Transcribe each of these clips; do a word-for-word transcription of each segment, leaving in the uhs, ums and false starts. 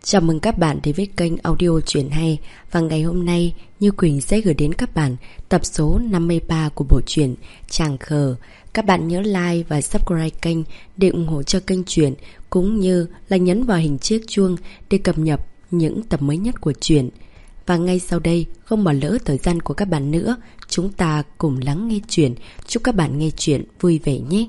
Chào mừng các bạn đến với kênh audio truyện hay. Và ngày hôm nay, Như Quỳnh sẽ gửi đến các bạn tập số năm mươi ba của bộ truyện Chàng Khờ. Các bạn nhớ like và subscribe kênh để ủng hộ cho kênh truyện, cũng như là nhấn vào hình chiếc chuông để cập nhật những tập mới nhất của truyện. Và ngay sau đây, không bỏ lỡ thời gian của các bạn nữa, chúng ta cùng lắng nghe truyện. Chúc các bạn nghe truyện vui vẻ nhé.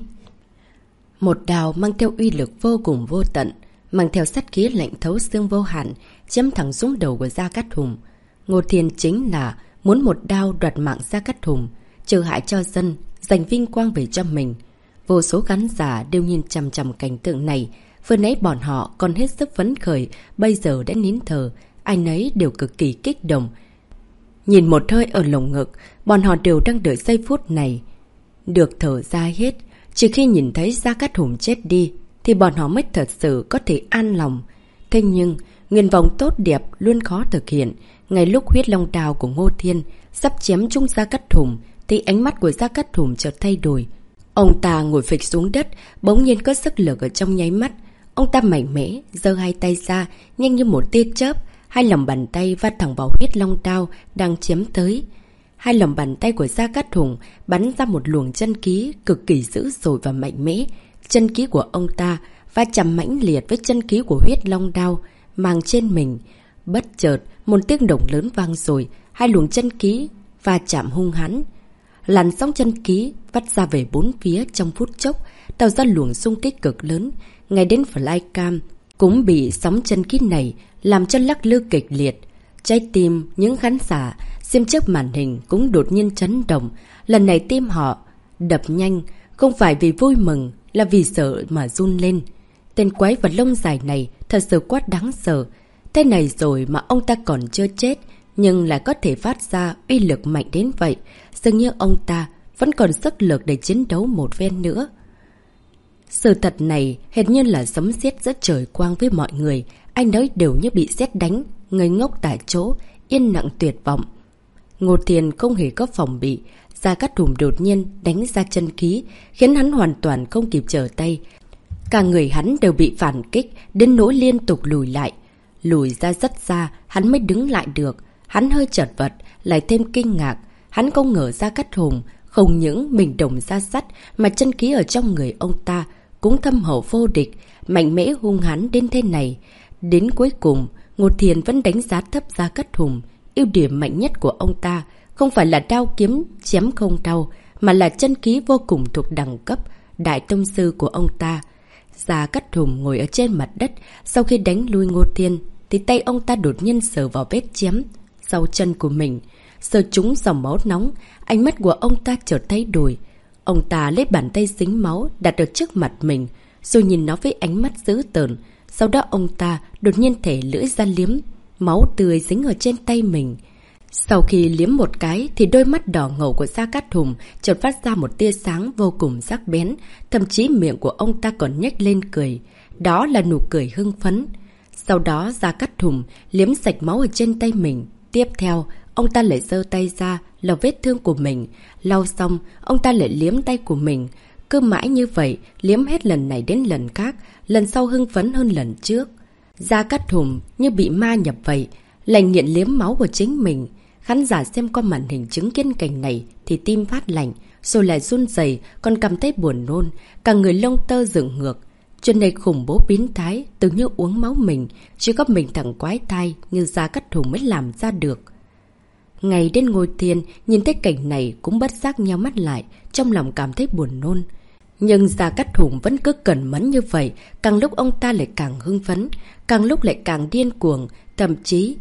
Một đao mang theo uy lực vô cùng vô tận, mang theo sát khí lạnh thấu xương vô hạn, chém thẳng xuống đầu của Gia Cát Hùng. Ngô Thiên chính là muốn một đao đoạt mạng Gia Cát Hùng, trừ hại cho dân, giành vinh quang về cho mình. Vô số khán giả đều nhìn chằm chằm cảnh tượng này. Vừa nãy bọn họ còn hết sức phấn khởi, bây giờ đã nín thở, ai nấy đều cực kỳ kích động. Nhìn một hơi ở lồng ngực, bọn họ đều đang đợi giây phút này được thở ra hết. Chỉ khi nhìn thấy Gia Cát Hùng chết đi thì bọn họ mới thật sự có thể an lòng. Thế nhưng, nguyện vọng tốt đẹp luôn khó thực hiện. Ngay lúc huyết long đao của Ngô Thiên sắp chém trúng Gia Cát Hùng thì ánh mắt của Gia Cát Hùng chợt thay đổi. Ông ta ngồi phịch xuống đất, bỗng nhiên có sức lực ở trong nháy mắt. Ông ta mạnh mẽ, giơ hai tay ra, nhanh như một tia chớp. Hai lòng bàn tay va thẳng vào huyết long đao đang chém tới. Hai lòng bàn tay của Gia Cát Hùng bắn ra một luồng chân khí cực kỳ dữ dội và mạnh mẽ. Chân khí của ông ta va chạm mãnh liệt với chân khí của huyết long đao mang trên mình. Bất chợt, một tiếng động lớn vang rồi, hai luồng chân khí va chạm hung hãn. Làn sóng chân khí vắt ra về bốn phía trong phút chốc, tạo ra luồng xung kích cực lớn. Ngay đến Flycam cũng bị sóng chân khí này làm cho lắc lư kịch liệt. Trái tim những khán giả xem trước màn hình cũng đột nhiên chấn động. Lần này tim họ đập nhanh, không phải vì vui mừng, là vì sợ mà run lên. Tên quái vật lông dài này thật sự quá đáng sợ. Thế này rồi mà ông ta còn chưa chết, nhưng lại có thể phát ra uy lực mạnh đến vậy. Dường như ông ta vẫn còn sức lực để chiến đấu một phen nữa. Sự thật này hệt như là sấm sét giữa trời quang với mọi người. Anh ấy đều như bị sét đánh, ngây ngốc tại chỗ, yên lặng tuyệt vọng. Ngô Thiên không hề có phòng bị. Gia Cát Hùng đột nhiên đánh ra chân khí, khiến hắn hoàn toàn không kịp trở tay. Cả người hắn đều bị phản kích, đến nỗi liên tục lùi lại. Lùi ra rất xa, hắn mới đứng lại được. Hắn hơi chật vật, lại thêm kinh ngạc. Hắn không ngờ Gia Cát Hùng không những mình đồng ra sắt, mà chân khí ở trong người ông ta cũng thâm hậu vô địch, mạnh mẽ hung hãn đến thế này. Đến cuối cùng, Ngô Thiên vẫn đánh giá thấp Gia Cát Hùng. Ưu điểm mạnh nhất của ông ta không phải là đao kiếm chém không đau, mà là chân khí vô cùng thuộc đẳng cấp đại tông sư của ông ta. Gia Cát Hùng ngồi ở trên mặt đất, sau khi đánh lui Ngô Thiên thì tay ông ta đột nhiên sờ vào vết chém sau chân của mình, sờ trúng dòng máu nóng. Ánh mắt của ông ta chợt thay đổi. Ông ta lấy bàn tay dính máu đặt ở trước mặt mình, rồi nhìn nó với ánh mắt dữ tợn. Sau đó ông ta đột nhiên thè lưỡi ra liếm máu tươi dính ở trên tay mình. Sau khi liếm một cái thì đôi mắt đỏ ngầu của Gia Cát Hùng chợt phát ra một tia sáng vô cùng sắc bén, thậm chí miệng của ông ta còn nhếch lên cười. Đó là nụ cười hưng phấn. Sau đó Gia Cát Hùng liếm sạch máu ở trên tay mình. Tiếp theo, ông ta lại giơ tay ra lau vết thương của mình. Lau xong, ông ta lại liếm tay của mình. Cứ mãi như vậy, liếm hết lần này đến lần khác, lần sau hưng phấn hơn lần trước. Gia Cát Hùng như bị ma nhập vậy, lại nghiện liếm máu của chính mình. Khán giả xem qua màn hình chứng kiến cảnh này thì tim phát lạnh, rồi lại run rẩy, còn cảm thấy buồn nôn, cả người lông tơ dựng ngược. Chuyện này khủng bố biến thái, tưởng như uống máu mình, chỉ có mình thằng quái thai như Gia Cát Hùng mới làm ra được. Ngày đến Ngô Thiên nhìn thấy cảnh này cũng bất giác nheo mắt lại, trong lòng cảm thấy buồn nôn. Nhưng Gia Cát Hùng vẫn cứ cẩn mẫn như vậy, càng lúc ông ta lại càng hưng phấn, càng lúc lại càng điên cuồng, thậm chí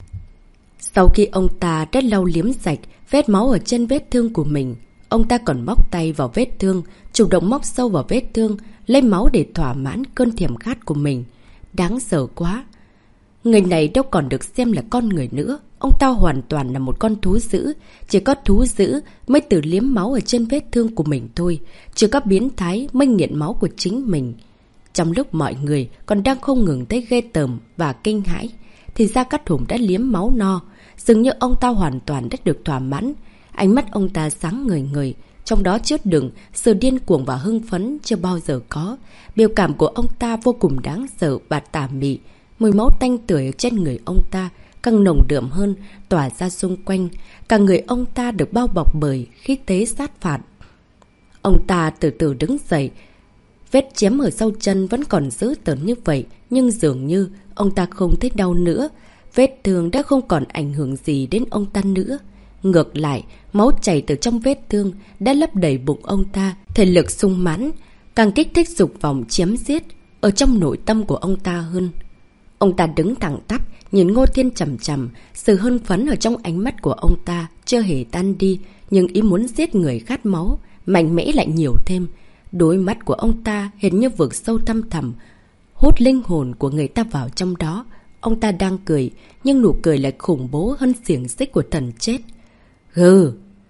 sau khi ông ta đã lau liếm sạch vết máu ở trên vết thương của mình, ông ta còn móc tay vào vết thương, chủ động móc sâu vào vết thương, lấy máu để thỏa mãn cơn thèm khát của mình. Đáng sợ quá. Người này đâu còn được xem là con người nữa. Ông ta hoàn toàn là một con thú dữ. Chỉ có thú dữ mới tự liếm máu ở trên vết thương của mình thôi. Chỉ có biến thái mới nghiện máu của chính mình. Trong lúc mọi người còn đang không ngừng thấy ghê tởm và kinh hãi, thì Gia Cát Hùng đã liếm máu no. Dường như ông ta hoàn toàn đã được thỏa mãn. Ánh mắt ông ta sáng ngời ngời, trong đó chứa đựng sự điên cuồng và hưng phấn chưa bao giờ có. Biểu cảm của ông ta vô cùng đáng sợ và tà mị. Mùi máu tanh tưởi trên người ông ta càng nồng đượm hơn, tỏa ra xung quanh. Cả người ông ta được bao bọc bởi khí thế sát phạt. Ông ta từ từ đứng dậy. Vết chém ở sau chân vẫn còn dữ tợn như vậy, nhưng dường như ông ta không thấy đau nữa. Vết thương đã không còn ảnh hưởng gì đến ông ta nữa. Ngược lại, máu chảy từ trong vết thương đã lấp đầy bụng ông ta, thể lực sung mãn, càng kích thích dục vọng chiếm giết ở trong nội tâm của ông ta hơn. Ông ta đứng thẳng tắp, nhìn Ngô Thiên chằm chằm, sự hưng phấn ở trong ánh mắt của ông ta chưa hề tan đi, nhưng ý muốn giết người khát máu, mạnh mẽ lại nhiều thêm. Đôi mắt của ông ta hình như vực sâu thăm thẳm, hút linh hồn của người ta vào trong đó. Ông ta đang cười, nhưng nụ cười lại khủng bố hơn xiềng xích của thần chết. Gừ!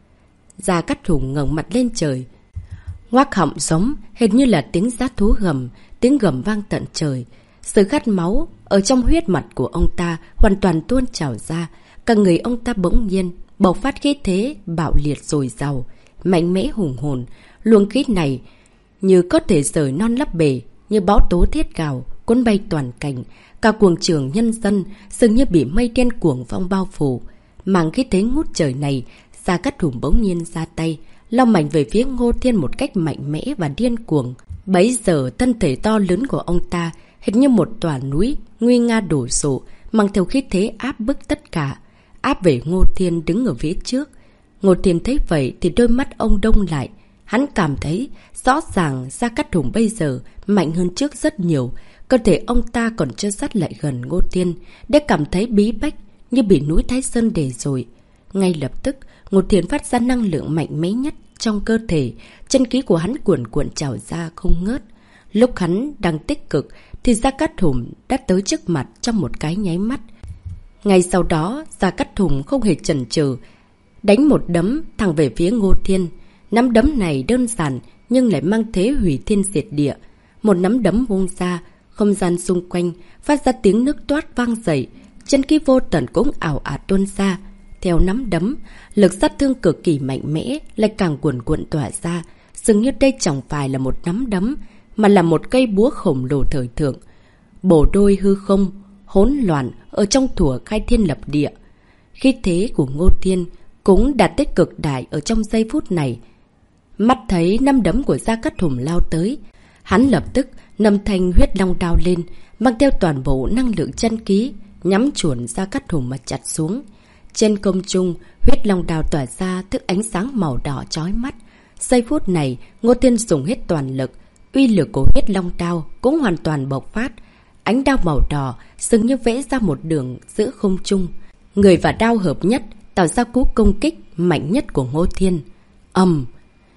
Gia Cát Hùng ngẩng mặt lên trời, ngoác họng giống, hình như là tiếng dã thú gầm, tiếng gầm vang tận trời. Sự khát máu ở trong huyết mạch của ông ta hoàn toàn tuôn trào ra. Cả người ông ta bỗng nhiên bộc phát khí thế bạo liệt dồi dào, mạnh mẽ hùng hồn. Luồng khí này như có thể rời non lấp bể, như bão tố thiết gào, cuốn bay toàn cảnh. Cả quần trường nhân dân dường như bị mây đen cuồng phong bao phủ. Màng khí thế ngút trời này, Gia Cát Hùng bỗng nhiên ra tay, lao mạnh về phía Ngô Thiên một cách mạnh mẽ và điên cuồng. Bấy giờ thân thể to lớn của ông ta hình như một tòa núi nguy nga đổ sộ, mang theo khí thế áp bức tất cả, áp về Ngô Thiên đứng ở phía trước. Ngô Thiên thấy vậy thì đôi mắt ông đông lại. Hắn cảm thấy rõ ràng Gia Cát Hùng bây giờ mạnh hơn trước rất nhiều. Cơ thể ông ta còn chưa sát lại gần Ngô Thiên, để cảm thấy bí bách như bị núi Thái Sơn đè rồi. Ngay lập tức, Ngô Thiên phát ra năng lượng mạnh mẽ nhất trong cơ thể, chân khí của hắn cuồn cuộn trào ra không ngớt. Lúc hắn đang tích cực thì Gia Cát Hùng đã tới trước mặt trong một cái nháy mắt. Ngay sau đó, Gia Cát Hùng không hề chần chừ, đánh một đấm thẳng về phía Ngô Thiên. Nắm đấm này đơn giản nhưng lại mang thế hủy thiên diệt địa. Một nắm đấm vung ra, không gian xung quanh phát ra tiếng nước toát vang dậy, chân khí vô tận cũng ảo ạt tuôn ra. Theo nắm đấm, lực sát thương cực kỳ mạnh mẽ lại càng cuồn cuộn tỏa ra, dường như đây chẳng phải là một nắm đấm mà là một cây búa khổng lồ thời thượng, bổ đôi hư không hỗn loạn ở trong thủa khai thiên lập địa. Khí thế của Ngô Thiên cũng đạt tới cực đại ở trong giây phút này. Mắt thấy nắm đấm của Gia Cát Hùng lao tới, hắn lập tức nâm thanh huyết long đao lên, mang theo toàn bộ năng lượng chân khí, nhắm chuẩn Gia Cát Hùng mà chặt xuống. Trên không trung, huyết long đao tỏa ra thức ánh sáng màu đỏ chói mắt. Giây phút này, Ngô Thiên dùng hết toàn lực, uy lực của huyết long đao cũng hoàn toàn bộc phát. Ánh đao màu đỏ dường như vẽ ra một đường giữa không trung. Người và đao hợp nhất, tạo ra cú công kích mạnh nhất của Ngô Thiên. Ầm!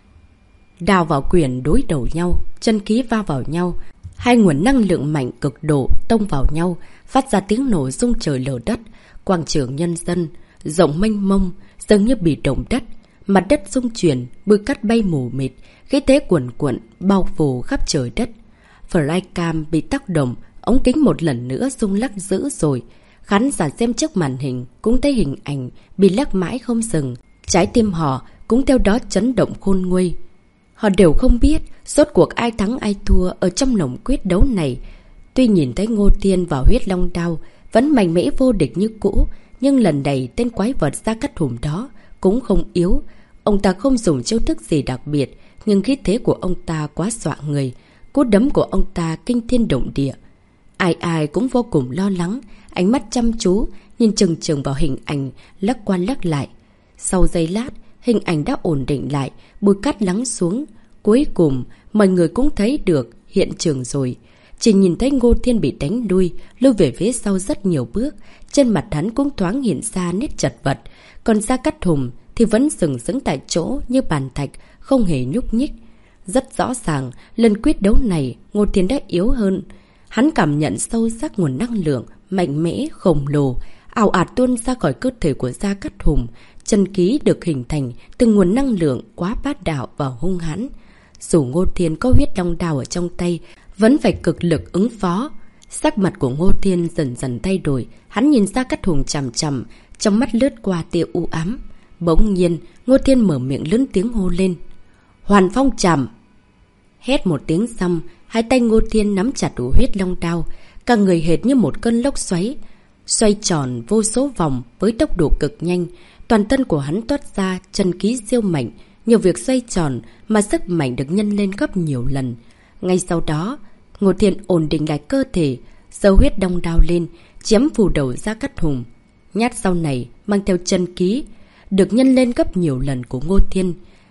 Đao vào quyền đối đầu nhau, chân khí va vào nhau. Hai nguồn năng lượng mạnh cực độ tông vào nhau, phát ra tiếng nổ rung trời lở đất. Quảng trường nhân dân rộng mênh mông, dường như bị động đất. Mặt đất rung chuyển, bụi cát bay mù mịt, khí thế cuồn cuộn bao phủ khắp trời đất. Flycam bị tác động, ống kính một lần nữa rung lắc dữ rồi. Khán giả xem trước màn hình cũng thấy hình ảnh bị lắc mãi không dừng. Trái tim họ cũng theo đó chấn động khôn nguôi. Họ đều không biết rốt cuộc ai thắng ai thua ở trong lồng quyết đấu này. Tuy nhìn thấy Ngô Thiên vào huyết long đao vẫn mạnh mẽ vô địch như cũ, nhưng lần này tên quái vật Gia Cát Hùng đó cũng không yếu. Ông ta không dùng chiêu thức gì đặc biệt, nhưng khí thế của ông ta quá dọa người. Cú đấm của ông ta kinh thiên động địa. Ai ai cũng vô cùng lo lắng, ánh mắt chăm chú nhìn chừng chừng vào hình ảnh lắc qua lắc lại. Sau giây lát, hình ảnh đã ổn định lại, bụi cát lắng xuống. Cuối cùng, mọi người cũng thấy được hiện trường rồi. Chỉ nhìn thấy Ngô Thiên bị đánh lui, lui về phía sau rất nhiều bước. Trên mặt hắn cũng thoáng hiện ra nét chật vật. Còn Gia Cát Hùng thì vẫn sừng sững tại chỗ như bàn thạch, không hề nhúc nhích. Rất rõ ràng, lần quyết đấu này Ngô Thiên đã yếu hơn. Hắn cảm nhận sâu sắc nguồn năng lượng mạnh mẽ, khổng lồ, ảo ạt tuôn ra khỏi cơ thể của Gia Cát Hùng. Chân khí được hình thành từ nguồn năng lượng quá bát đạo và hung hãn. Dù Ngô Thiên có huyết long đao ở trong tay, vẫn phải cực lực ứng phó. Sắc mặt của Ngô Thiên dần dần thay đổi, hắn nhìn Gia Cát Hùng chằm chằm, trong mắt lướt qua tia u ám. Bỗng nhiên, Ngô Thiên mở miệng lớn tiếng hô lên. Hoàn phong chạm! Hét một tiếng xong, hai tay Ngô Thiên nắm chặt đủ huyết long đao. Cả người hệt như một cơn lốc xoáy, xoay tròn vô số vòng với tốc độ cực nhanh. Toàn thân của hắn toát ra chân khí siêu mạnh, nhiều việc xoay tròn mà sức mạnh được nhân lên gấp nhiều lần. Ngay sau đó, Ngô Thiên ổn định lại cơ thể, giơ huyết đông đao lên, chém phủ đầu Gia Cát Hùng. Nhát sau này mang theo chân khí, được nhân lên gấp nhiều lần của Ngô Thiên.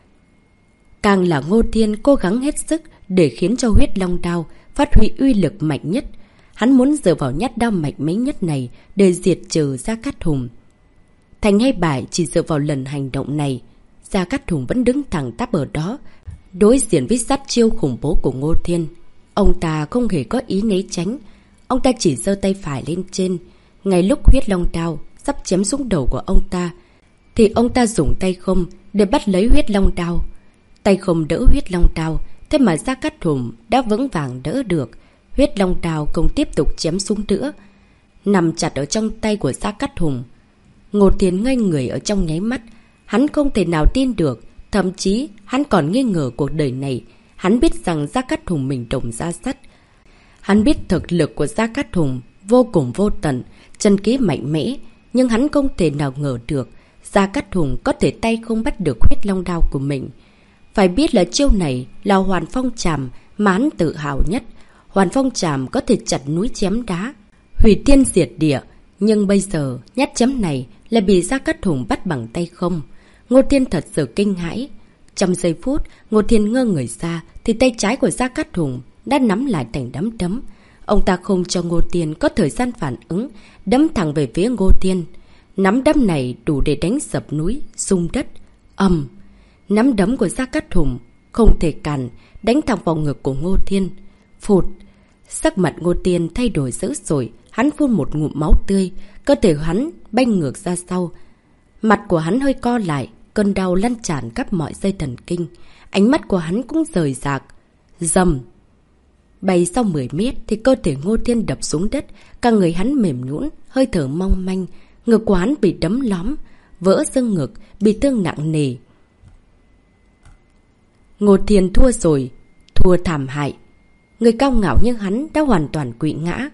Càng là Ngô Thiên cố gắng hết sức để khiến cho huyết long đao phát huy uy lực mạnh nhất. Hắn muốn dựa vào nhát đao mạnh mẽ nhất này để diệt trừ Gia Cát Hùng. Thành hay bại chỉ dựa vào lần hành động này. Gia Cát Hùng vẫn đứng thẳng tắp ở đó, đối diện với sát chiêu khủng bố của Ngô Thiên. Ông ta không hề có ý né tránh. Ông ta chỉ giơ tay phải lên trên. Ngay lúc huyết long đao sắp chém xuống đầu của ông ta, thì ông ta dùng tay không để bắt lấy huyết long đao. Tay không đỡ huyết long đao, thế mà Gia Cát Hùng đã vững vàng đỡ được. Huyết long đao không tiếp tục chém xuống nữa, nằm chặt ở trong tay của Gia Cát Hùng. Ngô Thiên ngây người ở trong nháy mắt. Hắn không thể nào tin được, thậm chí hắn còn nghi ngờ cuộc đời này. Hắn biết rằng Gia Cát Hùng mình đồng ra sắt. Hắn biết thực lực của Gia Cát Hùng vô cùng vô tận, chân khí mạnh mẽ, nhưng hắn không thể nào ngờ được Gia Cát Hùng có thể tay không bắt được huyết long đao của mình. Phải biết là chiêu này là Hoàn Phong Trảm mà hắn tự hào nhất. Hoàn Phong Trảm có thể chặt núi chém đá, hủy thiên diệt địa, nhưng bây giờ nhát chém này lại bị Gia Cát Hùng bắt bằng tay không. Ngô Thiên thật sự kinh hãi. Trong giây phút Ngô Thiên ngơ người ra, thì tay trái của Gia Cát Hùng đã nắm lại thành nắm đấm. Ông ta không cho Ngô Thiên có thời gian phản ứng, đấm thẳng về phía Ngô Thiên. Nắm đấm này đủ để đánh sập núi, rung đất. Ầm! Nắm đấm của Gia Cát Hùng không thể cản, đánh thẳng vào ngực của Ngô Thiên. Phụt! Sắc mặt Ngô Thiên thay đổi dữ dội, hắn phun một ngụm máu tươi, cơ thể hắn bay ngược ra sau. Mặt của hắn hơi co lại, cơn đau lăn tràn khắp mọi dây thần kinh. Ánh mắt của hắn cũng rời rạc. Rầm! Bay sau mười mét thì cơ thể Ngô Thiên đập xuống đất, cả người hắn mềm nhũn, hơi thở mong manh, ngực của hắn bị đấm lóm, vỡ xương ngực, bị thương nặng nề. Ngô Thiên thua rồi, thua thảm hại. Người cao ngạo như hắn đã hoàn toàn quỵ ngã.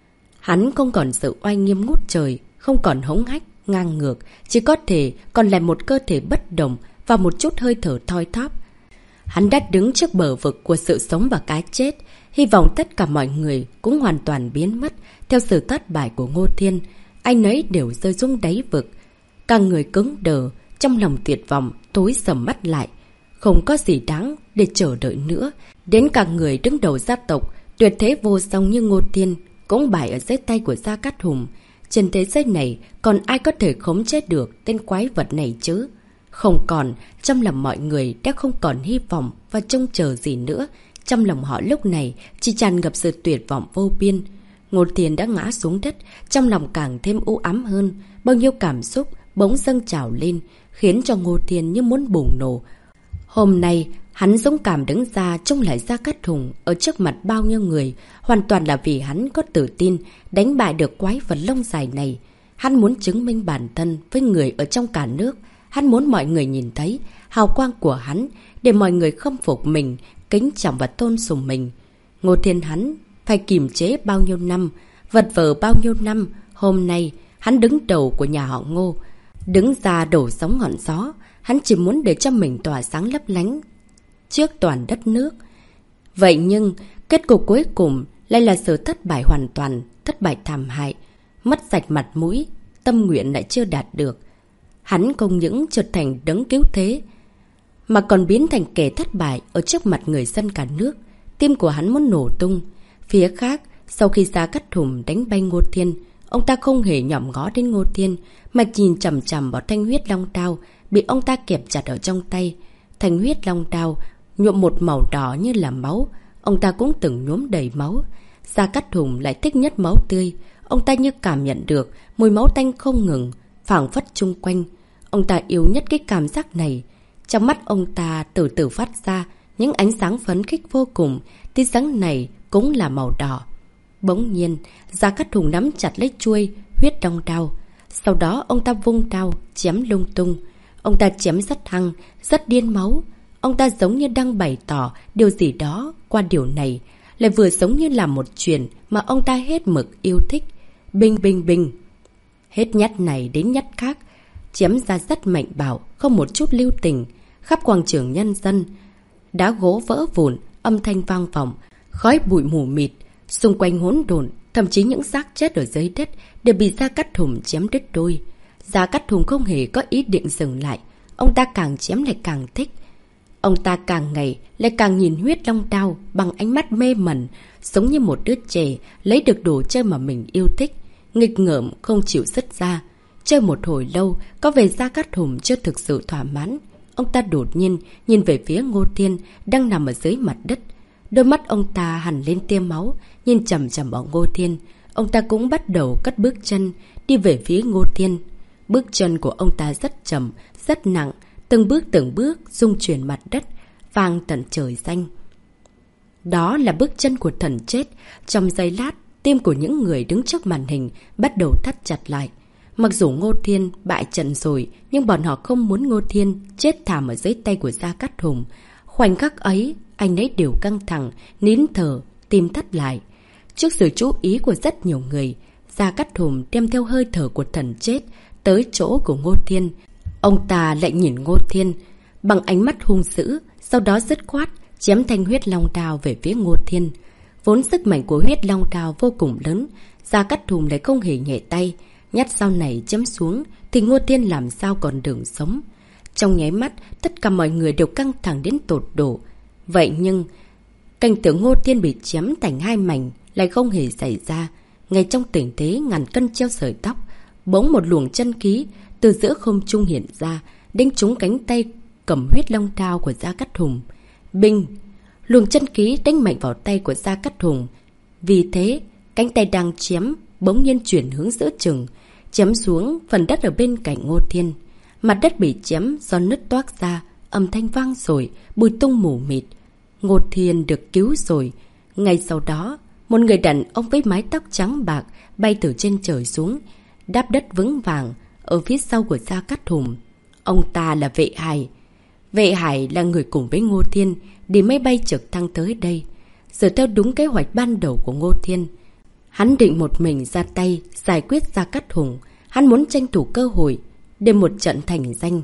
Hắn không còn sự oai nghiêm ngút trời, không còn hống hách, ngang ngược, chỉ có thể còn lại một cơ thể bất động và một chút hơi thở thoi thóp. Hắn đã đứng trước bờ vực của sự sống và cái chết, hy vọng tất cả mọi người cũng hoàn toàn biến mất theo sự thất bại của Ngô Thiên. Ai nấy đều rơi xuống đáy vực. Cả người cứng đờ, trong lòng tuyệt vọng, tối sầm mắt lại. Không có gì đáng để chờ đợi nữa. Đến cả người đứng đầu gia tộc tuyệt thế vô song như Ngô Thiên cũng bại ở dưới tay của Gia Cát Hùng. Trên thế giới này còn ai có thể khống chế được tên quái vật này chứ? Không còn, trong lòng mọi người đã không còn hy vọng và trông chờ gì nữa. Trong lòng họ lúc này chỉ tràn ngập sự tuyệt vọng vô biên. Ngô Thiên đã ngã xuống đất, trong lòng càng thêm u ám hơn. Bao nhiêu cảm xúc bỗng dâng trào lên, khiến cho Ngô Thiên như muốn bùng nổ. Hôm nay, hắn dũng cảm đứng ra trông lại Gia Cát Hùng ở trước mặt bao nhiêu người, hoàn toàn là vì hắn có tự tin đánh bại được quái vật lông dài này. Hắn muốn chứng minh bản thân với người ở trong cả nước. Hắn muốn mọi người nhìn thấy hào quang của hắn, để mọi người khâm phục mình, kính trọng và tôn sùng mình. Ngô Thiên hắn phải kiềm chế bao nhiêu năm, vật vờ bao nhiêu năm, hôm nay hắn đứng đầu của nhà họ Ngô, đứng ra đổ sóng ngọn gió. Hắn chỉ muốn để cho mình tỏa sáng lấp lánh trước toàn đất nước. Vậy nhưng kết cục cuối cùng lại là sự thất bại hoàn toàn, thất bại thảm hại, mất sạch mặt mũi, tâm nguyện lại chưa đạt được. Hắn không những trở thành đấng cứu thế, mà còn biến thành kẻ thất bại ở trước mặt người dân cả nước. Tim của hắn muốn nổ tung. Phía khác, sau khi Gia Cát Hùng đánh bay Ngô Thiên, ông ta không hề nhòm ngó đến Ngô Thiên, mà nhìn chằm chằm vào thanh huyết long đao bị ông ta kẹp chặt ở trong tay. Thanh huyết long đao nhuộm một màu đỏ như là máu, ông ta cũng từng nhuốm đầy máu. Gia Cát Hùng lại thích nhất máu tươi. Ông ta như cảm nhận được mùi máu tanh không ngừng phảng phất chung quanh. Ông ta yêu nhất cái cảm giác này. Trong mắt ông ta từ từ phát ra những ánh sáng phấn khích vô cùng. Tia sáng này cũng là màu đỏ. Bỗng nhiên, Gia Cát Hùng nắm chặt lấy chuôi huyết long đao. Sau đó ông ta vung đao chém lung tung. Ông ta chém rất hăng, rất điên máu. Ông ta giống như đang bày tỏ điều gì đó qua điều này. lại vừa giống như là một chuyện mà ông ta hết mực yêu thích. Binh binh binh. Hết nhát này đến nhát khác, chém ra rất mạnh bạo, không một chút lưu tình. Khắp quảng trường nhân dân, đá gỗ vỡ vụn, âm thanh vang vọng, khói bụi mù mịt, xung quanh hỗn độn, thậm chí những xác chết ở dưới đất đều bị Gia Cát Hùng chém đứt đôi. Gia Cát Hùng không hề có ý định dừng lại, ông ta càng chém lại càng thích. Ông ta càng ngày lại càng nhìn huyết long đao bằng ánh mắt mê mẩn, giống như một đứa trẻ lấy được đồ chơi mà mình yêu thích, nghịch ngợm không chịu dứt ra. Chơi một hồi lâu, có vẻ Gia Cát Hùng chưa thực sự thỏa mãn. Ông ta đột nhiên nhìn về phía Ngô Thiên đang nằm ở dưới mặt đất. Đôi mắt ông ta hằn lên tia máu, nhìn chằm chằm vào Ngô Thiên. Ông ta cũng bắt đầu cất bước chân, đi về phía Ngô Thiên. Bước chân của ông ta rất chậm, rất nặng, từng bước từng bước rung chuyển mặt đất, vang tận trời xanh. Đó là bước chân của thần chết. Trong giây lát, tim của những người đứng trước màn hình bắt đầu thắt chặt lại. Mặc dù Ngô Thiên bại trận rồi, nhưng bọn họ không muốn Ngô Thiên chết thảm ở dưới tay của Gia Cát Hùng. Khoảnh khắc ấy, anh ấy đều căng thẳng, nín thở, tim thắt lại. Trước sự chú ý của rất nhiều người, Gia Cát Hùng đem theo hơi thở của thần chết tới chỗ của Ngô Thiên. Ông ta lại nhìn Ngô Thiên bằng ánh mắt hung dữ, sau đó dứt khoát chém thanh huyết long đao về phía Ngô Thiên. Vốn sức mạnh của huyết long đao vô cùng lớn, Gia Cát Hùng lại không hề nhẹ tay. Nhát sau này chém xuống thì Ngô Thiên làm sao còn đường sống. Trong nháy mắt, tất cả mọi người đều căng thẳng đến tột độ. Vậy nhưng, cảnh tượng Ngô Thiên bị chém thành hai mảnh lại không hề xảy ra. Ngay trong tình thế ngàn cân treo sợi tóc, bỗng một luồng chân khí từ giữa không trung hiện ra, đánh trúng cánh tay cầm huyết long đao của Gia Cát Hùng. Binh! Luồng chân khí đánh mạnh vào tay của Gia Cát Hùng. Vì thế, cánh tay đang chém bỗng nhiên chuyển hướng giữa chừng, chém xuống phần đất ở bên cạnh Ngô Thiên. Mặt đất bị chém do nứt toác ra, âm thanh vang rồi, bụi tung mù mịt. Ngô Thiên được cứu rồi. Ngay sau đó, một người đàn ông với mái tóc trắng bạc bay từ trên trời xuống, đáp đất vững vàng ở phía sau của Gia Cát Hùng. Ông ta là Vệ Hải. Vệ Hải là người cùng với Ngô Thiên đi máy bay trực thăng tới đây. Giờ theo đúng kế hoạch ban đầu của Ngô Thiên, hắn định một mình ra tay giải quyết Gia Cát Hùng. Hắn muốn tranh thủ cơ hội để một trận thành danh,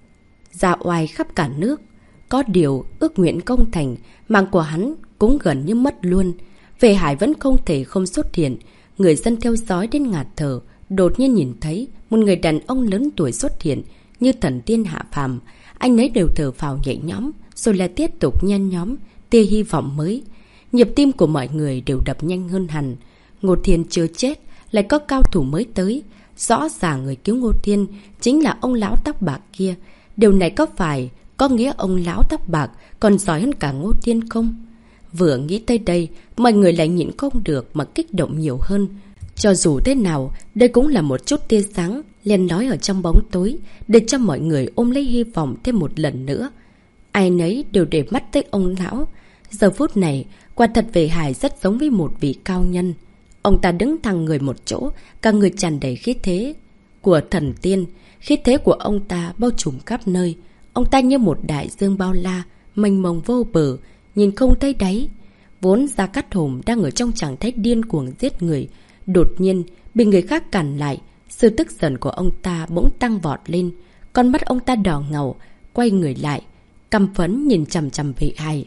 ra oai khắp cả nước. Có điều ước nguyện công thành, mạng của hắn cũng gần như mất luôn. Vệ Hải vẫn không thể không xuất hiện. Người dân theo dõi đến ngạt thở, đột nhiên nhìn thấy một người đàn ông lớn tuổi xuất hiện như thần tiên hạ phàm. Anh ấy đều thở phào nhẹ nhõm, rồi lại tiếp tục nhen nhóm tia hy vọng mới. Nhịp tim của mọi người đều đập nhanh hơn hẳn. Ngô Thiên chưa chết, lại có cao thủ mới tới. Rõ ràng người cứu Ngô Thiên chính là ông lão tóc bạc kia. Điều này có phải có nghĩa ông lão tóc bạc còn giỏi hơn cả Ngô Thiên không? Vừa nghĩ tới đây, mọi người lại nhịn không được mà kích động nhiều hơn. Cho dù thế nào, đây cũng là một chút tia sáng len lói ở trong bóng tối, để cho mọi người ôm lấy hy vọng thêm một lần nữa. Ai nấy đều để mắt tới ông lão. Giờ phút này, quả thật Vệ Hải rất giống với một vị cao nhân. Ông ta đứng thẳng người một chỗ, cả người tràn đầy khí thế của thần tiên. Khí thế của ông ta bao trùm khắp nơi. Ông ta như một đại dương bao la, mênh mông vô bờ, nhìn không thấy đáy. Vốn Gia Cát Hùng đang ở trong trạng thái điên cuồng giết người, đột nhiên bị người khác cản lại. Sự tức giận của ông ta bỗng tăng vọt lên. Con mắt ông ta đỏ ngầu, quay người lại, căm phẫn nhìn chằm chằm Vệ Hải.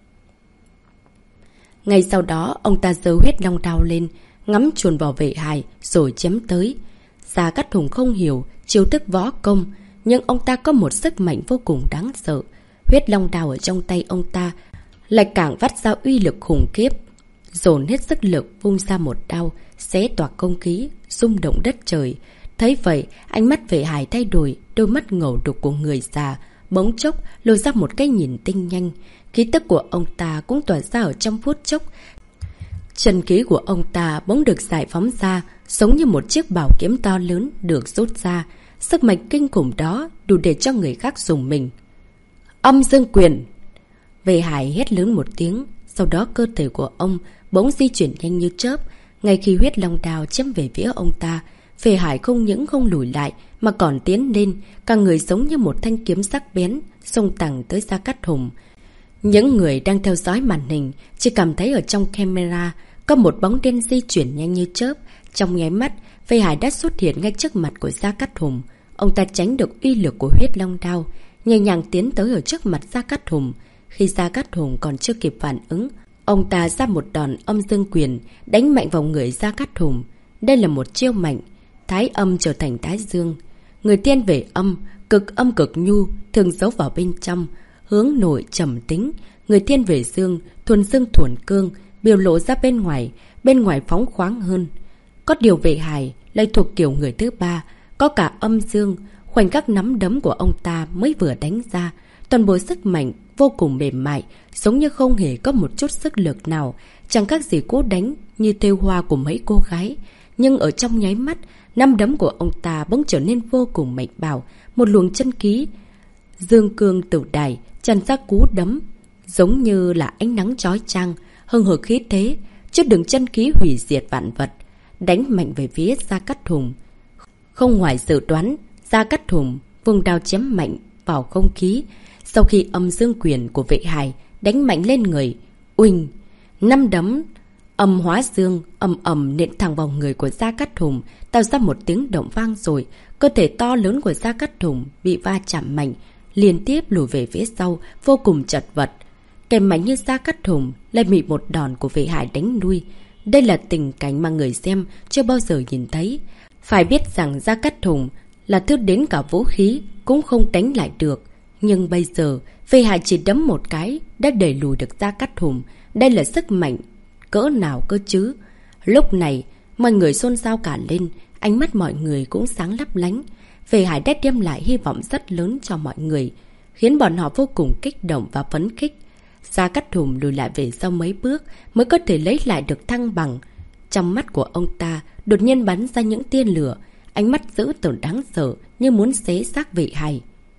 Ngay sau đó, ông ta giơ huyết long đao lên, ngắm chuồn vào Vệ Hải rồi chém tới. Gia Cát Hùng không hiểu chiêu thức võ công, nhưng ông ta có một sức mạnh vô cùng đáng sợ. Huyết long đao ở trong tay ông ta lại càng vắt ra uy lực khủng khiếp. Dồn hết sức lực vung ra một đao, xé toạc không khí, rung động đất trời. Thấy vậy, ánh mắt Vệ Hải thay đổi, đôi mắt ngầu đục của người già bỗng chốc lộ ra một cái nhìn tinh nhanh. Khí tức của ông ta cũng tỏa ra ở trong phút chốc. Chân khí của ông ta bỗng được giải phóng ra, giống như một chiếc bảo kiếm to lớn được rút ra. Sức mạnh kinh khủng đó đủ để cho người khác dùng mình. Âm dương quyền! Vệ Hải hét lớn một tiếng, sau đó cơ thể của ông bỗng di chuyển nhanh như chớp. Ngay khi huyết long đao chém về phía ông ta, Vệ Hải không những không lùi lại mà còn tiến lên, cả người giống như một thanh kiếm sắc bén xông thẳng tới Gia Cát Hùng. Những người đang theo dõi màn hình chỉ cảm thấy ở trong camera có một bóng đen di chuyển nhanh như chớp. Trong nháy mắt, Vệ Hải đã xuất hiện ngay trước mặt của Gia Cát Hùng. Ông ta tránh được uy lực của huyết long đao, nhẹ nhàng tiến tới ở trước mặt Gia Cát Hùng. Khi Gia Cát Hùng còn chưa kịp phản ứng, ông ta ra một đòn âm dương quyền, đánh mạnh vào người Gia Cát Hùng. Đây là một chiêu mạnh, thái âm trở thành thái dương. Người thiên về âm, cực âm cực nhu, thường giấu vào bên trong, hướng nội trầm tính. Người thiên về dương, thuần dương thuần cương, biểu lộ ra bên ngoài, bên ngoài phóng khoáng hơn. Có điều Vệ Hải lại thuộc kiểu người thứ ba, có cả âm dương. Khoảnh khắc nắm đấm của ông ta mới vừa đánh ra, toàn bộ sức mạnh vô cùng mềm mại, giống như không hề có một chút sức lực nào, chẳng khác gì cú đánh như thêu hoa của mấy cô gái. Nhưng ở trong nháy mắt, nắm đấm của ông ta bỗng trở nên vô cùng mạnh bạo, một luồng chân khí dương cương tử đài tràn ra cú đấm, giống như là ánh nắng chói chang, hừng hực khí thế, trước đường chân khí hủy diệt vạn vật, đánh mạnh về phía Gia Cát Hùng. Không ngoài dự đoán, Gia Cát Hùng vùng đao chém mạnh vào không khí. Sau khi âm dương quyền của Vệ Hải đánh mạnh lên người, uỳnh, năm đấm âm hóa dương ầm ầm nện thẳng vào người của Gia Cát Hùng, tạo ra một tiếng động vang rồi. Cơ thể to lớn của Gia Cát Hùng bị va chạm mạnh, liên tiếp lùi về phía sau, vô cùng chật vật. Kèm mạnh như Gia Cát Hùng lại bị một đòn của Vệ Hải đánh nuôi. Đây là tình cảnh mà người xem chưa bao giờ nhìn thấy. Phải biết rằng Gia Cát Hùng là thứ đến cả vũ khí cũng không đánh lại được. Nhưng bây giờ, Vệ Hải chỉ đấm một cái đã đẩy lùi được Gia Cát Hùng. Đây là sức mạnh cỡ nào cơ chứ? Lúc này, mọi người xôn xao cả lên, ánh mắt mọi người cũng sáng lấp lánh. Vệ Hải đã đem lại hy vọng rất lớn cho mọi người, khiến bọn họ vô cùng kích động và phấn khích. Gia Cát Hùng lùi lại về sau mấy bước mới có thể lấy lại được thăng bằng. Trong mắt của ông ta đột nhiên bắn ra những tia lửa, ánh mắt dữ tợn đáng sợ như muốn xé xác Vệ Hải.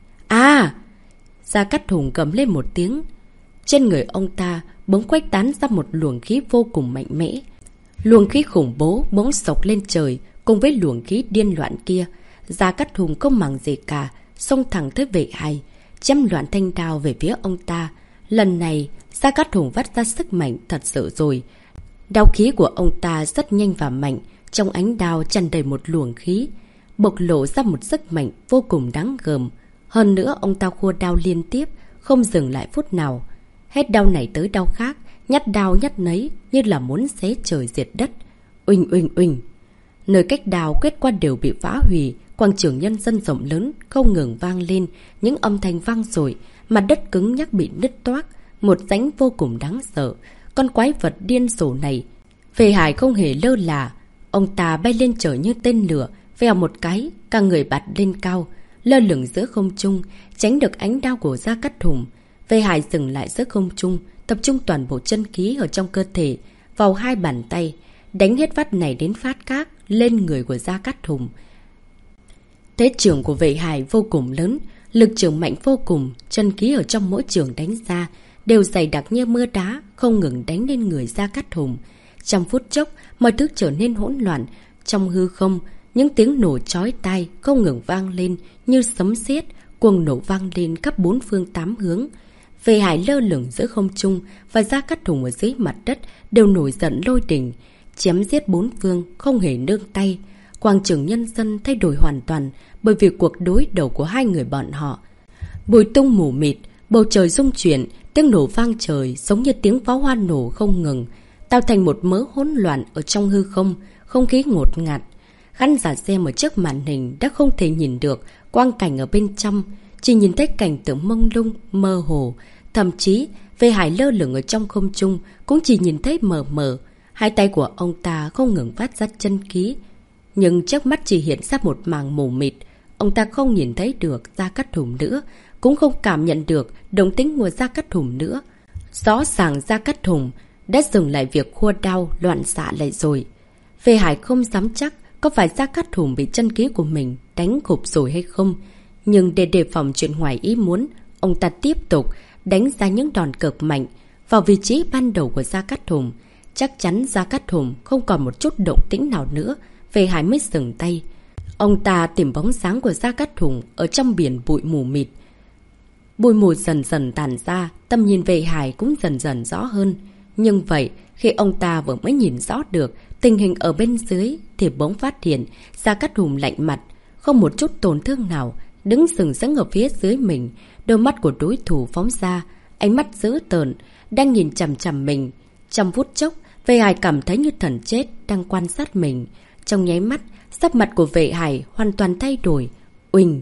À! Gia Cát Hùng gầm lên một tiếng. Trên người ông ta bỗng khuếch tán ra một luồng khí vô cùng mạnh mẽ. Luồng khí khủng bố bỗng sộc lên trời, cùng với luồng khí điên loạn kia. Gia Cát Hùng không màng gì cả, xông thẳng tới Vệ Hải, chém loạn thanh đao về phía ông ta. Lần này, Gia Cát Hùng vắt ra sức mạnh thật sự rồi. Đao khí của ông ta rất nhanh và mạnh, trong ánh đao tràn đầy một luồng khí, bộc lộ ra một sức mạnh vô cùng đáng gờm. Hơn nữa, ông ta khua đao liên tiếp, không dừng lại phút nào. Hết đao này tới đao khác, nhát đao nhát nấy như là muốn xé trời diệt đất. Uỳnh uỳnh uỳnh. Nơi cách đao quét qua đều bị phá hủy, quảng trường nhân dân rộng lớn không ngừng vang lên những âm thanh vang dội, mặt đất cứng nhắc bị nứt toác, một rãnh vô cùng đáng sợ. Con quái vật điên rồ này, Vệ Hải không hề lơ là, ông ta bay lên trời như tên lửa, vèo một cái, cả người bạt lên cao, lơ lửng giữa không trung, tránh được ánh đao của Gia Cát Hùng. Vệ Hải dừng lại giữa không trung, tập trung toàn bộ chân khí ở trong cơ thể vào hai bàn tay, đánh hết phát này đến phát khác lên người của Gia Cát Hùng. Thế trường của Vệ Hải vô cùng lớn, lực trường mạnh vô cùng, chân khí ở trong mỗi trường đánh ra đều dày đặc như mưa đá, không ngừng đánh lên người Gia Cát Hùng. Trong phút chốc, mọi thứ trở nên hỗn loạn. Trong hư không, những tiếng nổ chói tai không ngừng vang lên như sấm sét, cuồng nổ vang lên khắp bốn phương tám hướng. Vệ Hải lơ lửng giữa không trung và Gia Cát Hùng ở dưới mặt đất đều nổi giận lôi đình, chém giết bốn phương không hề nương tay. Quảng trường nhân dân thay đổi hoàn toàn bởi vì cuộc đối đầu của hai người bọn họ. Bụi tung mù mịt, bầu trời rung chuyển, tiếng nổ vang trời giống như tiếng pháo hoa nổ không ngừng, tạo thành một mớ hỗn loạn ở trong hư không, không khí ngột ngạt. Khán giả xem ở trước màn hình đã không thể nhìn được quang cảnh ở bên trong, chỉ nhìn thấy cảnh tượng mông lung, mơ hồ. Thậm chí, Vệ Hải lơ lửng ở trong không trung cũng chỉ nhìn thấy mờ mờ. Hai tay của ông ta không ngừng phát ra chân khí, nhưng trước mắt chỉ hiện ra một màng mù mịt. Ông ta không nhìn thấy được Gia Cát Hùng nữa, cũng không cảm nhận được động tĩnh của Gia Cát Hùng nữa. Rõ ràng Gia Cát Hùng đã dừng lại việc khua đao loạn xạ lại rồi. Vệ Hải không dám chắc có phải Gia Cát Hùng bị chân khí của mình đánh gục rồi hay không. Nhưng để đề phòng chuyện ngoài ý muốn, ông ta tiếp tục đánh ra những đòn cực mạnh vào vị trí ban đầu của Gia Cát Hùng. Chắc chắn Gia Cát Hùng không còn một chút động tĩnh nào nữa, Vệ Hải mới dừng tay. Ông ta tìm bóng sáng của Gia Cát Hùng ở trong biển bụi mù mịt. Bụi mù dần dần tàn ra, tầm nhìn Vệ Hải cũng dần dần rõ hơn. Nhưng vậy, khi ông ta vừa mới nhìn rõ được tình hình ở bên dưới thì bỗng phát hiện Gia Cát Hùng lạnh mặt, không một chút tổn thương nào, đứng sừng sững ở phía dưới mình. Đôi mắt của đối thủ phóng ra, ánh mắt dữ tợn, đang nhìn chằm chằm mình. Trong phút chốc, Vệ Hải cảm thấy như thần chết đang quan sát mình. Trong nháy mắt, sắc mặt của Vệ Hải hoàn toàn thay đổi. Uỳnh!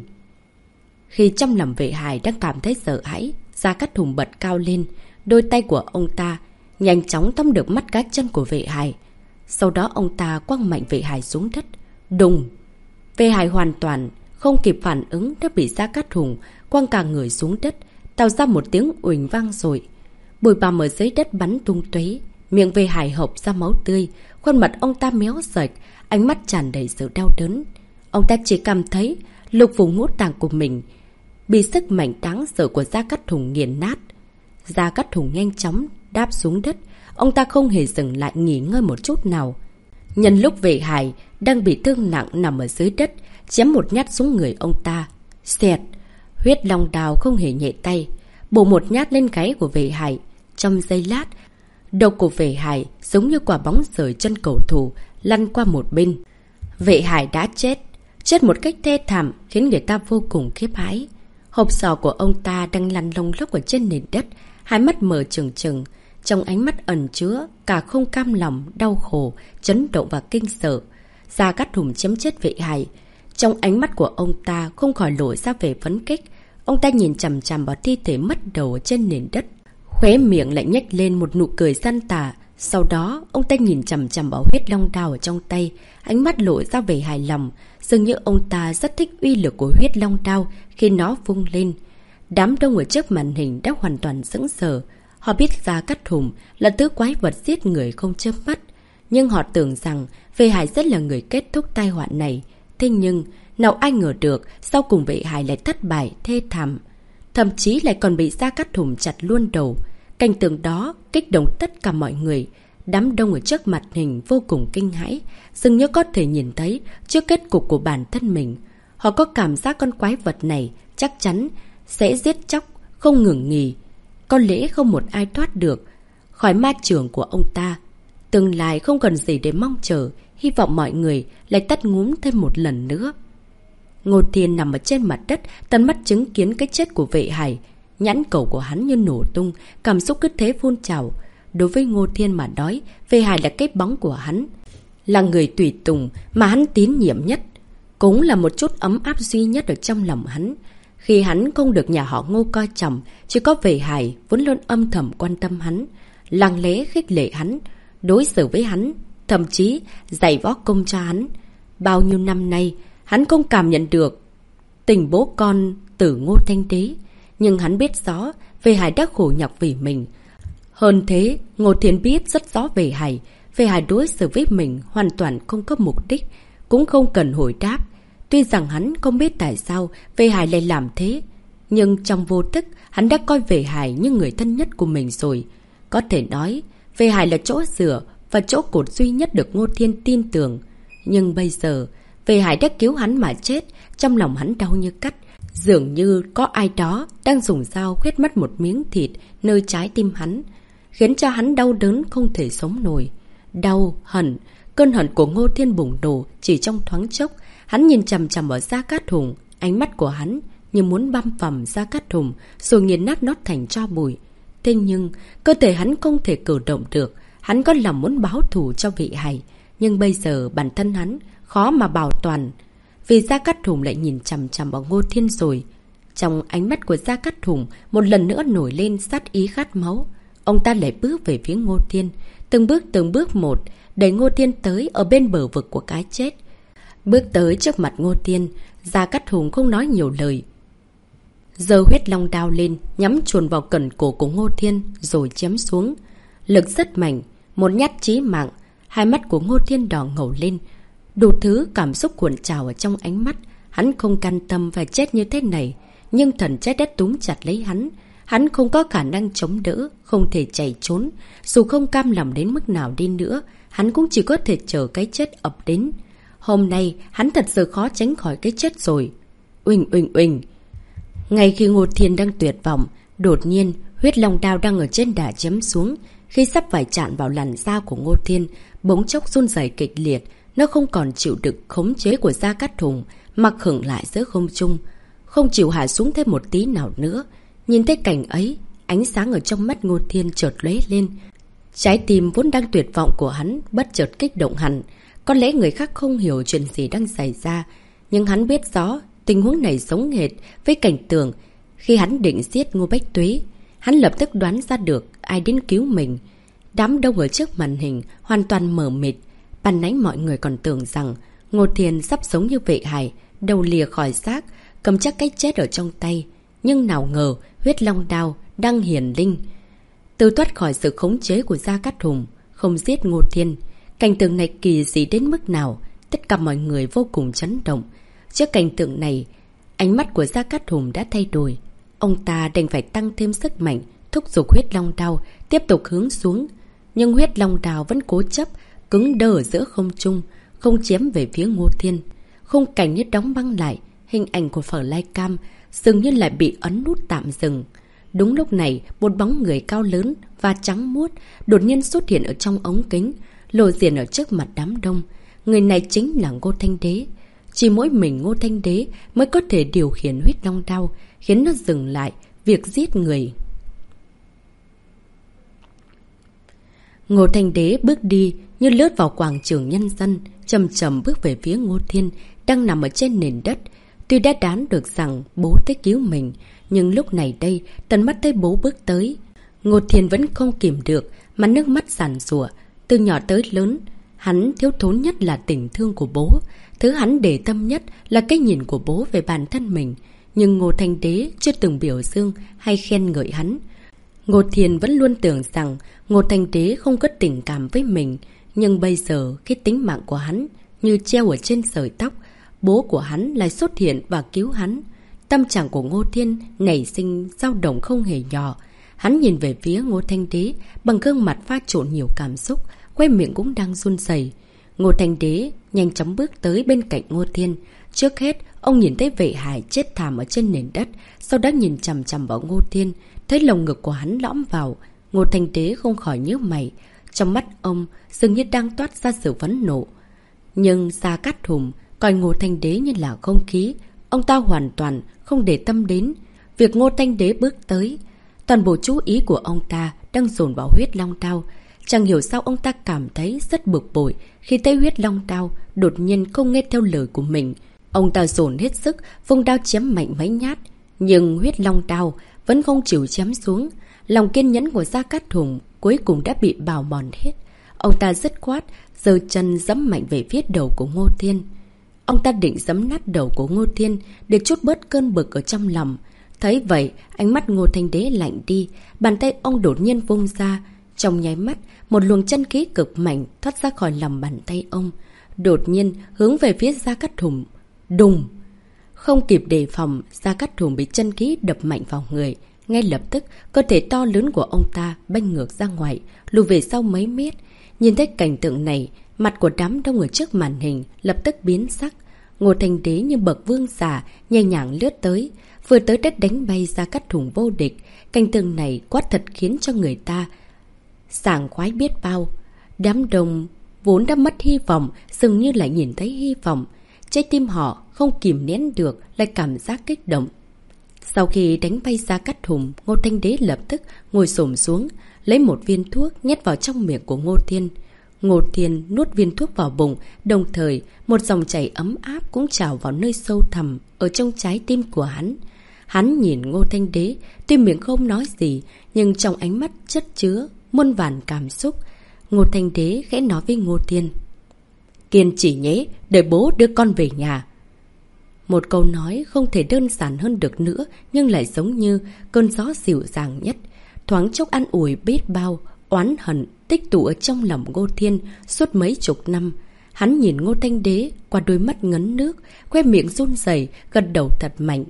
Khi trong lòng Vệ Hải đang cảm thấy sợ hãi, Gia Cát Hùng bật cao lên. Đôi tay của ông ta nhanh chóng tóm được mắt cá chân của Vệ Hải. Sau đó ông ta quăng mạnh Vệ Hải xuống đất. Đùng! Vệ Hải hoàn toàn không kịp phản ứng đã bị Gia Cát Hùng quăng cả người xuống đất, tạo ra một tiếng uỳnh vang dội. Bụi bặm ở dưới đất bắn tung tóe, miệng Vệ Hải hộc ra máu tươi, khuôn mặt ông ta méo sạch, ánh mắt tràn đầy sự đau đớn. Ông ta chỉ cảm thấy lục phủ ngũ tạng của mình bị sức mạnh đáng sợ của Gia Cát Hùng nghiền nát. Gia Cát Hùng nhanh chóng đáp xuống đất, ông ta không hề dừng lại nghỉ ngơi một chút nào. Nhân lúc Vệ Hải đang bị thương nặng nằm ở dưới đất, chém một nhát xuống người ông ta. Xẹt! Huyết long đào không hề nhẹ tay, bổ một nhát lên gáy của Vệ Hải. Trong giây lát, đầu của Vệ Hải giống như quả bóng rời chân cầu thủ lăn qua một bên. Vệ Hải đã chết, chết một cách thê thảm khiến người ta vô cùng khiếp hãi. Hộp sọ của ông ta đang lăn lông lốc ở trên nền đất, hai mắt mở trừng trừng, trong ánh mắt ẩn chứa cả không cam lòng, đau khổ, chấn động và kinh sợ. Gia Cát Hùng chém chết Vệ Hải, trong ánh mắt của ông ta không khỏi lộ ra vẻ phấn khích. Ông ta nhìn chằm chằm vào thi thể mất đầu ở trên nền đất, khóe miệng lại nhếch lên một nụ cười gian tà. Sau đó, ông ta nhìn chằm chằm vào huyết long đao ở trong tay, ánh mắt lộ ra vẻ hài lòng, dường như ông ta rất thích uy lực của huyết long đao khi nó vung lên. Đám đông ở trước màn hình đã hoàn toàn sững sờ. Họ biết Gia Cát Hùng là thứ quái vật giết người không chớp mắt, nhưng họ tưởng rằng Vệ Hải sẽ là người kết thúc tai họa này. Thế nhưng, nào ai ngờ được, sau cùng Vệ Hải lại thất bại, thê thảm. Thậm chí lại còn bị Gia Cát Hùng chặt luôn đầu. Cảnh tượng đó kích động tất cả mọi người. Đám đông ở trước mặt hình vô cùng kinh hãi, dường như có thể nhìn thấy trước kết cục của bản thân mình. Họ có cảm giác con quái vật này chắc chắn sẽ giết chóc không ngừng nghỉ. Có lẽ không một ai thoát được khỏi ma chưởng của ông ta. Tương lai không cần gì để mong chờ, hy vọng mọi người lại tắt ngúm thêm một lần nữa. Ngô Thiên nằm ở trên mặt đất, tận mắt chứng kiến cái chết của Vệ Hải. Nhãn cầu của hắn như nổ tung, cảm xúc cứ thế phun trào. Đối với Ngô Thiên mà nói, Vệ Hải là cái bóng của hắn, là người tùy tùng mà hắn tín nhiệm nhất, cũng là một chút ấm áp duy nhất ở trong lòng hắn. Khi hắn không được nhà họ Ngô coi trọng, chỉ có Vệ Hải vốn luôn âm thầm quan tâm hắn, lặng lẽ khích lệ hắn, đối xử với hắn, thậm chí dạy võ công cho hắn. Bao nhiêu năm nay, hắn không cảm nhận được tình bố con từ Ngô Thanh Đế, nhưng hắn biết rõ Vệ Hải đã khổ nhọc vì mình. Hơn thế, Ngô Thiên biết rất rõ về Hải. Vệ Hải đối xử với mình hoàn toàn không có mục đích, cũng không cần hồi đáp. Tuy rằng hắn không biết tại sao Vệ Hải lại làm thế, nhưng trong vô thức hắn đã coi Vệ Hải như người thân nhất của mình rồi. Có thể nói, Vệ Hải là chỗ dựa và chỗ cột duy nhất được Ngô Thiên tin tưởng. Nhưng bây giờ, Vệ Hải đã cứu hắn mà chết, trong lòng hắn đau như cắt. Dường như có ai đó đang dùng dao khuyết mất một miếng thịt nơi trái tim hắn, khiến cho hắn đau đớn không thể sống nổi. Đau, hận, cơn hận của Ngô Thiên bùng nổ chỉ trong thoáng chốc. Hắn nhìn chằm chằm vào Gia Cát Hùng, ánh mắt của hắn như muốn băm phằm Gia Cát Hùng rồi nghiền nát nó thành tro bụi. Thế nhưng, cơ thể hắn không thể cử động được. Hắn có lòng muốn báo thù cho Vệ Hải, nhưng bây giờ bản thân hắn khó mà bảo toàn, vì Gia Cát Hùng lại nhìn chằm chằm vào Ngô Thiên rồi. Trong ánh mắt của Gia Cát Hùng một lần nữa nổi lên sát ý khát máu. Ông ta lại bước về phía Ngô Thiên, từng bước từng bước một, đẩy Ngô Thiên tới ở bên bờ vực của cái chết. Bước tới trước mặt Ngô Thiên, Gia Cát Hùng không nói nhiều lời, giơ huyết long đao lên, nhắm chuồn vào cẩn cổ của Ngô Thiên rồi chém xuống. Lực rất mạnh, một nhát chí mạng. Hai mắt của Ngô Thiên đỏ ngầu lên, đủ thứ cảm xúc cuộn trào ở trong ánh mắt. Hắn không can tâm phải chết như thế này, nhưng thần chết đã túm chặt lấy hắn. Hắn không có khả năng chống đỡ, không thể chạy trốn. Dù không cam lòng đến mức nào đi nữa, hắn cũng chỉ có thể chờ cái chết ập đến. Hôm nay, hắn thật sự khó tránh khỏi cái chết rồi. Uỳnh uỳnh uỳnh. Ngay khi Ngô Thiên đang tuyệt vọng, đột nhiên huyết long đao đang ở trên đà chém xuống. Khi sắp phải chạm vào làn da của Ngô Thiên, bỗng chốc run rẩy kịch liệt. Nó không còn chịu đựng khống chế của Gia Cát Hùng, mặc hưởng lại giữa không trung, không chịu hạ xuống thêm một tí nào nữa. Nhìn thấy cảnh ấy, ánh sáng ở trong mắt Ngô Thiên chợt lóe lên. Trái tim vốn đang tuyệt vọng của hắn bất chợt kích động hẳn. Có lẽ người khác không hiểu chuyện gì đang xảy ra, nhưng hắn biết rõ tình huống này giống hệt với cảnh tượng khi hắn định giết Ngô Bách Tuế. Hắn lập tức đoán ra được ai đến cứu mình. Đám đông ở trước màn hình hoàn toàn mờ mịt. Ban nãy mọi người còn tưởng rằng Ngô Thiên sắp sống như Vệ Hải, đầu lìa khỏi xác, cầm chắc cái chết ở trong tay. Nhưng nào ngờ huyết long đao đang hiển linh, từ thoát khỏi sự khống chế của Gia Cát Hùng, không giết Ngô Thiên. Cảnh tượng này kỳ dị đến mức nào, tất cả mọi người vô cùng chấn động. Trước cảnh tượng này, ánh mắt của Gia Cát Hùng đã thay đổi. Ông ta đành phải tăng thêm sức mạnh, thúc giục huyết long đao tiếp tục hướng xuống. Nhưng huyết long đao vẫn cố chấp, cứng đơ ở giữa không trung, không chém về phía Ngô Thiên. Khung cảnh như đóng băng lại, hình ảnh của Phở Lai Cam dường như lại bị ấn nút tạm dừng. Đúng lúc này, một bóng người cao lớn và trắng muốt đột nhiên xuất hiện ở trong ống kính, lộ diện ở trước mặt đám đông. Người này chính là Ngô Thanh Đế. Chỉ mỗi mình Ngô Thanh Đế mới có thể điều khiển huyết long đao, khiến nó dừng lại việc giết người. Ngô Thanh Đế bước đi như lướt vào quảng trường nhân dân, chậm chậm bước về phía Ngô Thiên đang nằm ở trên nền đất. Tuy đã đoán được rằng bố tới cứu mình, nhưng lúc này đây tận mắt thấy bố bước tới, Ngô Thiên vẫn không kìm được mà nước mắt giàn giụa. Từ nhỏ tới lớn, hắn thiếu thốn nhất là tình thương của bố. Thứ hắn để tâm nhất là cái nhìn của bố về bản thân mình. Nhưng Ngô Thanh Đế chưa từng biểu dương hay khen ngợi hắn. Ngô Thiên vẫn luôn tưởng rằng Ngô Thanh Đế không có tình cảm với mình. Nhưng bây giờ khi tính mạng của hắn như treo ở trên sợi tóc, bố của hắn lại xuất hiện và cứu hắn. Tâm trạng của Ngô Thiên nảy sinh dao động không hề nhỏ. Hắn nhìn về phía Ngô Thanh Đế bằng gương mặt pha trộn nhiều cảm xúc, quay miệng cũng đang run rẩy. Ngô Thanh Đế nhanh chóng bước tới bên cạnh Ngô Thiên. Trước hết, ông nhìn thấy Vệ Hải chết thảm ở trên nền đất, sau đó nhìn chằm chằm vào Ngô Thiên, thấy lồng ngực của hắn lõm vào. Ngô Thanh Đế không khỏi nhíu mày. Trong mắt ông dường như đang toát ra sự phẫn nộ. Nhưng Gia Cát Hùng coi Ngô Thanh Đế như là không khí. Ông ta hoàn toàn không để tâm đến việc Ngô Thanh Đế bước tới. Toàn bộ chú ý của ông ta đang dồn vào huyết long đao. Chẳng hiểu sao ông ta cảm thấy rất bực bội khi thấy huyết long đao đột nhiên không nghe theo lời của mình. Ông ta dồn hết sức, vung đao chém mạnh mấy nhát. Nhưng huyết long đao vẫn không chịu chém xuống. Lòng kiên nhẫn của Gia Cát Hùng cuối cùng đã bị bào mòn hết. Ông ta dứt khoát, giơ chân giẫm mạnh về phía đầu của Ngô Thiên. Ông ta định giẫm nát đầu của Ngô Thiên để trút bớt cơn bực ở trong lòng. Thấy vậy, ánh mắt Ngô Thanh Đế lạnh đi, bàn tay ông đột nhiên vung ra. Trong nháy mắt, một luồng chân khí cực mạnh thoát ra khỏi lòng bàn tay ông, đột nhiên hướng về phía Gia Cát Hùng. Đùng! Không kịp đề phòng, Gia Cát Hùng bị chân khí đập mạnh vào người. Ngay lập tức, cơ thể to lớn của ông ta bênh ngược ra ngoài, lùi về sau mấy mét. Nhìn thấy cảnh tượng này, mặt của đám đông ở trước màn hình lập tức biến sắc. Ngô Thanh Đế như bậc vương giả nhẹ nhàng lướt tới, vừa tới đất đánh bay Gia Cát Hùng vô địch. Cảnh tượng này quát thật khiến cho người ta sảng khoái biết bao. Đám đông vốn đã mất hy vọng dường như lại nhìn thấy hy vọng. Trái tim họ không kìm nén được, lại cảm giác kích động. Sau khi đánh bay Gia Cát Hùng, Ngô Thanh Đế lập tức ngồi xổm xuống, lấy một viên thuốc nhét vào trong miệng của Ngô Thiên. Ngô Thiên nuốt viên thuốc vào bụng, đồng thời một dòng chảy ấm áp cũng trào vào nơi sâu thẳm ở trong trái tim của hắn. Hắn nhìn Ngô Thanh Đế, tuy miệng không nói gì, nhưng trong ánh mắt chất chứa muôn vàn cảm xúc. Ngô Thanh Đế khẽ nói với Ngô Thiên: "Kiên trì nhé, để bố đưa con về nhà." Một câu nói không thể đơn giản hơn được nữa, nhưng lại giống như cơn gió dịu dàng nhất, thoáng chốc an ủi biết bao oán hận tích tụ ở trong lòng Ngô Thiên suốt mấy chục năm. Hắn nhìn Ngô Thanh Đế qua đôi mắt ngấn nước, khoe miệng run rẩy, gật đầu thật mạnh.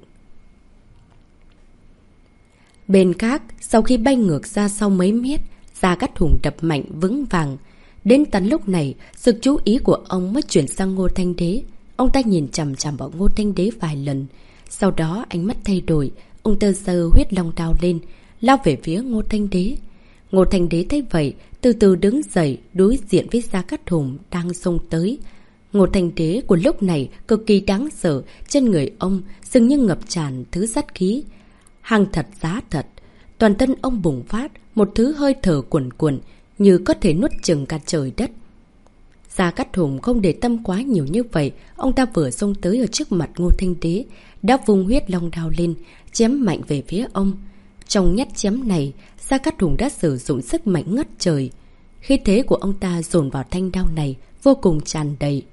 Bên khác, sau khi bay ngược ra sau mấy mét, Gia Cát Hùng đập mạnh vững vàng. Đến tận lúc này, sự chú ý của ông mới chuyển sang Ngô Thanh Đế. Ông ta nhìn chằm chằm vào Ngô Thanh Đế vài lần, sau đó ánh mắt thay đổi, ông ta giơ huyết long đao lên, lao về phía Ngô Thanh Đế. Ngô Thanh Đế thấy vậy, từ từ đứng dậy đối diện với Gia Cát Hùng đang xông tới. Ngô Thanh Đế của lúc này cực kỳ đáng sợ, trên người ông dường như ngập tràn thứ sát khí. Hàng thật giá thật, toàn thân ông bùng phát một thứ hơi thở cuồn cuộn như có thể nuốt chửng cả trời đất. Gia Cát Hùng không để tâm quá nhiều như vậy, ông ta vừa xông tới ở trước mặt Ngô Thanh Đế, đã vung huyết long đao lên, chém mạnh về phía ông. Trong nhát chém này, Gia Cát Hùng đã sử dụng sức mạnh ngất trời. Khí thế của ông ta dồn vào thanh đao này vô cùng tràn đầy.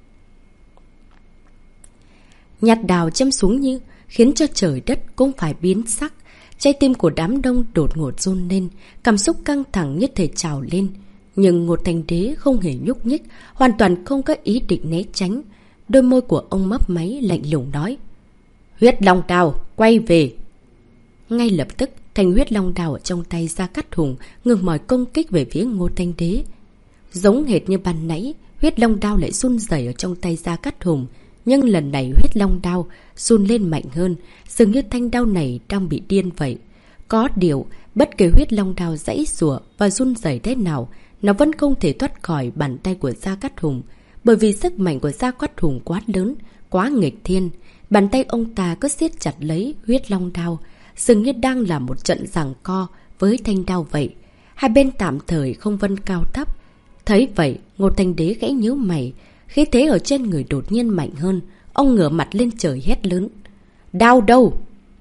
Nhát đao chém xuống như khiến cho trời đất cũng phải biến sắc. Trái tim của đám đông đột ngột run lên, cảm xúc căng thẳng như thể trào lên. Nhưng Ngô Thanh Đế không hề nhúc nhích, hoàn toàn không có ý định né tránh. Đôi môi của ông mấp máy lạnh lùng nói: "Huyết long đao, quay về!" Ngay lập tức, thanh huyết long đao ở trong tay Gia Cát Hùng ngừng mọi công kích về phía Ngô Thanh Đế. Giống hệt như ban nãy, huyết long đao lại run rẩy ở trong tay Gia Cát Hùng. Nhưng lần này huyết long đao run lên mạnh hơn, dường như thanh đao này đang bị điên vậy. Có điều, bất kể huyết long đao giãy giụa và run rẩy thế nào, nó vẫn không thể thoát khỏi bàn tay của Gia Cát Hùng. Bởi vì sức mạnh của Gia Cát Hùng quá lớn, quá nghịch thiên. Bàn tay ông ta cứ siết chặt lấy huyết long đao, dường như đang là một trận giằng co với thanh đao vậy. Hai bên tạm thời không phân cao thấp. Thấy vậy, Ngô Thanh Đế gãy nhíu mày. Khí thế ở trên người đột nhiên mạnh hơn. Ông ngửa mặt lên trời hét lớn: "Đao đâu?"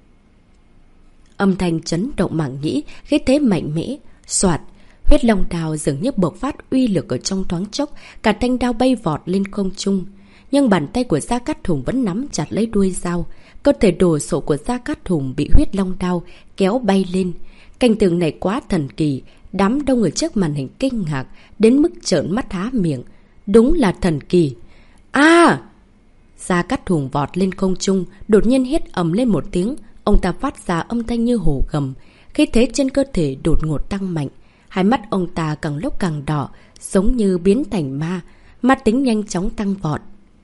Âm thanh chấn động màng nhĩ, khí thế mạnh mẽ. Soạt, huyết long đao dường như bộc phát uy lực ở trong thoáng chốc, cả thanh đao bay vọt lên không trung. Nhưng bàn tay của Gia Cát Hùng vẫn nắm chặt lấy đuôi dao. Cơ thể đồ sộ của Gia Cát Hùng bị huyết long đao kéo bay lên. Cảnh tượng này quá thần kỳ, đám đông ở trước màn hình kinh ngạc đến mức trợn mắt há miệng. Đúng là thần kỳ. À! Gia Cát Hùng vọt lên không trung, đột nhiên hét ầm lên một tiếng. Ông ta phát ra âm thanh như hổ gầm. Khí thế trên cơ thể đột ngột tăng mạnh. Hai mắt ông ta càng lúc càng đỏ, giống như biến thành ma. Mắt tính nhanh chóng tăng vọt.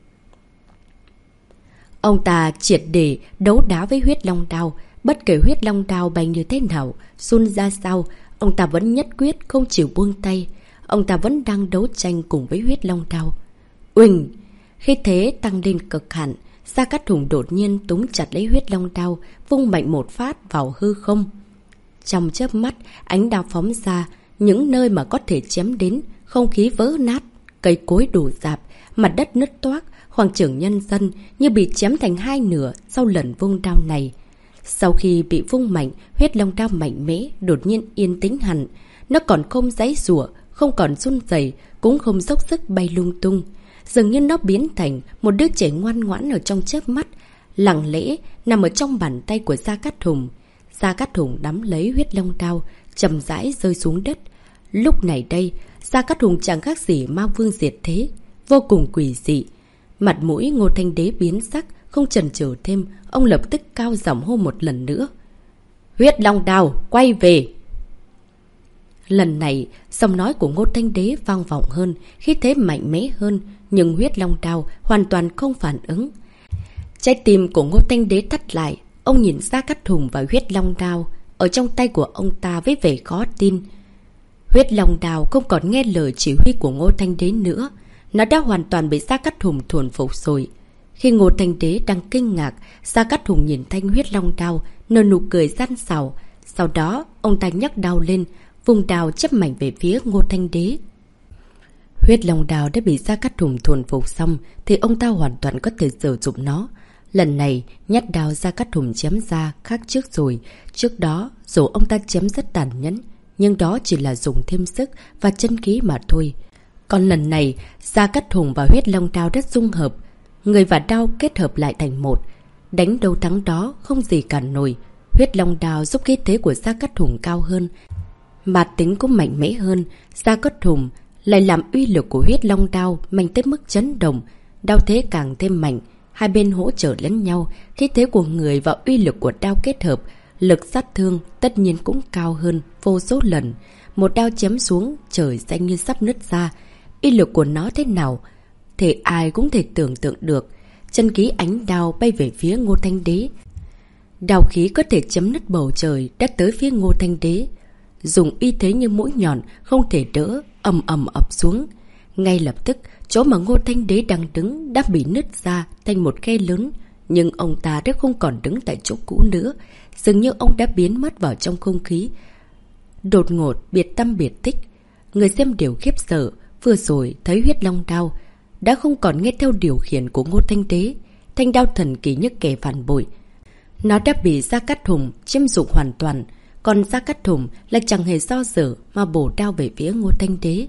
Ông ta triệt để đấu đá với huyết long đao. Bất kể huyết long đao bay như thế nào, xun ra sao, ông ta vẫn nhất quyết không chịu buông tay. Ông ta vẫn đang đấu tranh cùng với huyết long đao. Uỳnh! Khi thế tăng lên cực hạn, Gia Cát Hùng đột nhiên túm chặt lấy huyết long đao, vung mạnh một phát vào hư không. Trong chớp mắt, ánh đao phóng ra, những nơi mà có thể chém đến, không khí vỡ nát, cây cối đổ rạp, mặt đất nứt toác, khoảng trường nhân dân như bị chém thành hai nửa sau lần vung đao này. Sau khi bị vung mạnh, huyết long đao mạnh mẽ đột nhiên yên tĩnh hẳn. Nó còn không giãy giụa, không còn run rẩy, cũng không dốc sức bay lung tung. Dường như nó biến thành một đứa trẻ ngoan ngoãn ở trong chớp mắt, lặng lẽ nằm ở trong bàn tay của Gia Cát Hùng. Gia Cát Hùng nắm lấy huyết long đao, chậm rãi rơi xuống đất. Lúc này đây, Gia Cát Hùng chẳng khác gì ma vương diệt thế, vô cùng quỷ dị. Mặt mũi Ngô Thanh Đế biến sắc, không chần chừ thêm, ông lập tức cao giọng hô một lần nữa: "Huyết long đao, quay về!" Lần này, giọng nói của Ngô Thanh Đế vang vọng hơn, khí thế mạnh mẽ hơn, nhưng huyết long đao hoàn toàn không phản ứng. Trái tim của Ngô Thanh Đế thắt lại, ông nhìn Gia Cát Hùng và huyết long đao ở trong tay của ông ta với vẻ khó tin. Huyết long đao không còn nghe lời chỉ huy của Ngô Thanh Đế nữa, nó đã hoàn toàn bị Gia Cát Hùng thuần phục rồi. Khi Ngô Thanh Đế đang kinh ngạc, Gia Cát Hùng nhìn thanh huyết long đao, nở nụ cười gian xảo. Sau đó, ông ta nhấc đao lên, vùng đao chắp mạnh về phía Ngô Thanh Đế. Huyết long đao đã bị Gia Cát Hùng thuần phục xong, thì ông ta hoàn toàn có thể sử dụng nó. Lần này, nhát đao Gia Cát Hùng chém ra khác trước rồi. Trước đó, dù ông ta chém rất tàn nhẫn, nhưng đó chỉ là dùng thêm sức và chân khí mà thôi. Còn lần này, Gia Cát Hùng và huyết long đao rất dung hợp. Người và đao kết hợp lại thành một. Đánh đâu thắng đó, không gì cản nổi. Huyết long đao giúp khí thế của Gia Cát Hùng cao hơn, mà tính cũng mạnh mẽ hơn. Gia Cát Hùng lại làm uy lực của huyết long đao mạnh tới mức chấn động. Đao thế càng thêm mạnh, hai bên hỗ trợ lẫn nhau. Khí thế của người và uy lực của đao kết hợp, lực sát thương tất nhiên cũng cao hơn vô số lần. Một đao chém xuống, trời xanh như sắp nứt ra. Uy lực của nó thế nào thì ai cũng thể tưởng tượng được. Chân khí ánh đao bay về phía Ngô Thanh Đế. Đao khí có thể chấm nứt bầu trời đã tới phía Ngô Thanh Đế. Dùng uy thế như mũi nhọn không thể đỡ, ầm ầm ập xuống. Ngay lập tức, chỗ mà Ngô Thanh Đế đang đứng đã bị nứt ra thành một khe lớn. Nhưng ông ta đã không còn đứng tại chỗ cũ nữa. Dường như ông đã biến mất vào trong không khí. Đột ngột, biệt tâm biệt tích. Người xem đều khiếp sợ. Vừa rồi thấy huyết long đao đã không còn nghe theo điều khiển của Ngô Thanh Đế. Thanh đao thần kỳ như kẻ phản bội. Nó đã bị Gia Cát Hùng chiếm dụng hoàn toàn. Còn Gia Cát Hùng lại chẳng hề do dự mà bổ đao về phía Ngô Thanh Đế.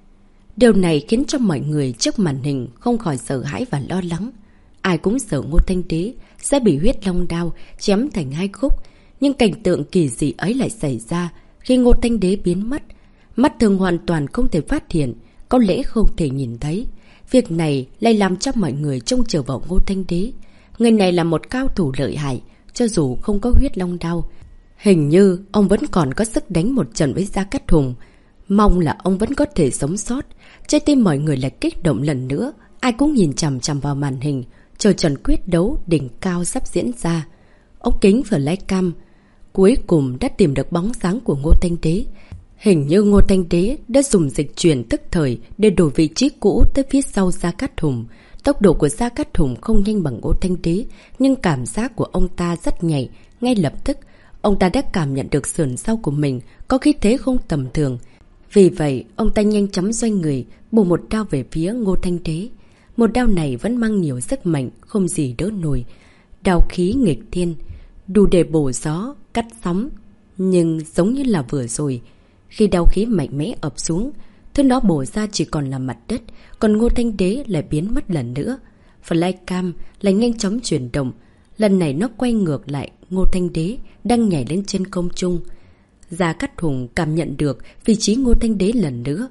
Điều này khiến cho mọi người trước màn hình không khỏi sợ hãi và lo lắng. Ai cũng sợ Ngô Thanh Đế sẽ bị huyết long đao chém thành hai khúc. Nhưng cảnh tượng kỳ dị ấy lại xảy ra khi Ngô Thanh Đế biến mất. Mắt thường hoàn toàn không thể phát hiện, có lẽ không thể nhìn thấy. Việc này lại làm cho mọi người trông chờ vào Ngô Thanh Đế. Người này là một cao thủ lợi hại, cho dù không có huyết long đao. Hình như ông vẫn còn có sức đánh một trận với Gia Cát Hùng. Mong là ông vẫn có thể sống sót. Trái tim mọi người lại kích động lần nữa. Ai cũng nhìn chằm chằm vào màn hình, chờ trận quyết đấu đỉnh cao sắp diễn ra. Ống kính flycam cuối cùng đã tìm được bóng dáng của Ngô Thanh Đế. Hình như Ngô Thanh Đế đã dùng dịch chuyển tức thời để đổi vị trí cũ tới phía sau Gia Cát Hùng. Tốc độ của Gia Cát Hùng không nhanh bằng Ngô Thanh Đế, nhưng cảm giác của ông ta rất nhạy. Ngay lập tức, ông ta đã cảm nhận được sườn sau của mình có khí thế không tầm thường. Vì vậy, ông ta nhanh chóng xoay người, bổ một đao về phía Ngô Thanh Đế. Một đao này vẫn mang nhiều sức mạnh, không gì đỡ nổi. Đao khí nghịch thiên, đủ để bổ gió, cắt sóng. Nhưng giống như là vừa rồi, khi đao khí mạnh mẽ ập xuống, thứ nó bổ ra chỉ còn là mặt đất, còn Ngô Thanh Đế lại biến mất lần nữa. Flycam lại nhanh chóng chuyển động, lần này nó quay ngược lại Ngô Thanh Đế đang nhảy lên trên không trung. Gia Cát Hùng cảm nhận được vị trí Ngô Thanh Đế lần nữa.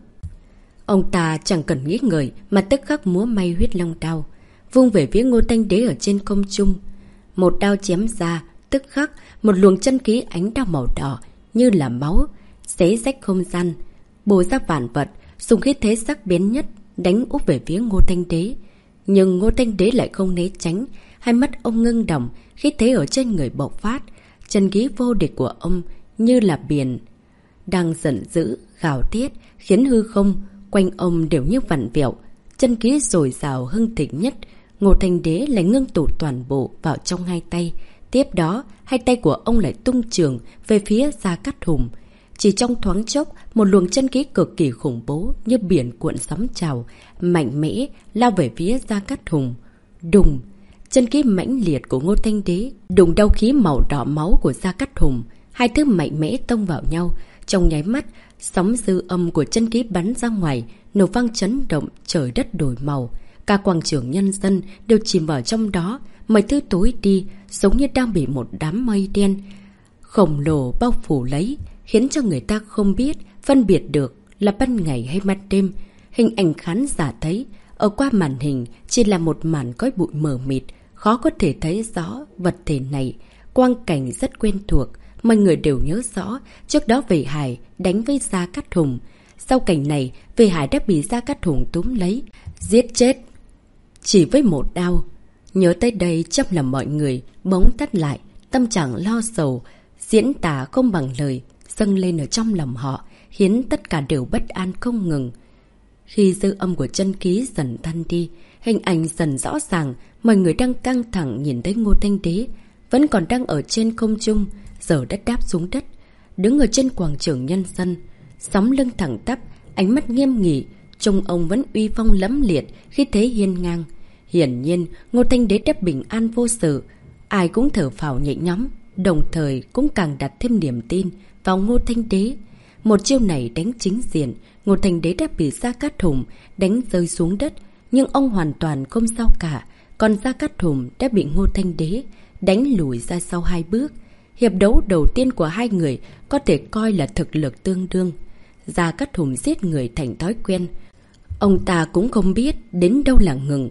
Ông ta chẳng cần nghĩ ngợi mà tức khắc múa may huyết long đao, vung về phía Ngô Thanh Đế ở trên không trung. Một đao chém ra, tức khắc một luồng chân khí ánh đao màu đỏ như là máu xé rách không gian, bổ ra vạn vật, dùng khí thế sắc bén nhất đánh úp về phía Ngô Thanh Đế. Nhưng Ngô Thanh Đế lại không né tránh, hai mắt ông ngưng động, khí thế ở trên người bộc phát, chân khí vô địch của ông như là biển đang giận dữ gào thét, khiến hư không quanh ông đều như vặn vẹo. Chân khí dồi dào hưng thịnh nhất, Ngô Thanh Đế lại ngưng tụ toàn bộ vào trong hai tay. Tiếp đó, hai tay của ông lại tung trường về phía Gia Cát Hùng. Chỉ trong thoáng chốc, một luồng chân khí cực kỳ khủng bố như biển cuộn sóng trào, mạnh mẽ lao về phía Gia Cát Hùng. Đùng! Chân khí mãnh liệt của Ngô Thanh Đế đụng đao khí màu đỏ máu của Gia Cát Hùng. Hai thứ mạnh mẽ tông vào nhau. Trong nháy mắt, sóng dư âm của chân khí bắn ra ngoài, nổ vang chấn động, trời đất đổi màu. Cả quảng trường nhân dân đều chìm vào trong đó, mọi thứ tối đi, giống như đang bị một đám mây đen khổng lồ bao phủ lấy, khiến cho người ta không biết phân biệt được là ban ngày hay ban đêm. Hình ảnh khán giả thấy ở qua màn hình chỉ là một màn khói bụi mờ mịt, khó có thể thấy rõ vật thể này. Quang cảnh rất quen thuộc, mọi người đều nhớ rõ trước đó Vệ Hải đánh với Gia Cát Hùng. Sau cảnh này, Vệ Hải đã bị Gia Cát Hùng túm lấy, giết chết chỉ với một đao. Nhớ tới đây, trong lòng mọi người bỗng tắt lại, tâm trạng lo sầu diễn tả không bằng lời dâng lên ở trong lòng họ, khiến tất cả đều bất an không ngừng. Khi dư âm của chân khí dần tan đi, hình ảnh dần rõ ràng, mọi người đang căng thẳng nhìn thấy Ngô Thanh Đế vẫn còn đang ở trên không trung, giờ đất đáp xuống đất, đứng ở trên quảng trường nhân dân, sóng lưng thẳng tắp, ánh mắt nghiêm nghị, trông ông vẫn uy phong lẫm liệt, khí thế hiên ngang. Hiển nhiên, Ngô Thanh Đế đã bình an vô sự, ai cũng thở phào nhẹ nhõm, đồng thời cũng càng đặt thêm niềm tin vào Ngô Thanh Đế. Một chiêu này đánh chính diện, Ngô Thanh Đế đã bị Gia Cát Hùng đánh rơi xuống đất, nhưng ông hoàn toàn không sao cả, còn Gia Cát Hùng đã bị Ngô Thanh Đế đánh lùi ra sau hai bước. Hiệp đấu đầu tiên của hai người có thể coi là thực lực tương đương. Gia Cát Hùng giết người thành thói quen, ông ta cũng không biết đến đâu là ngừng.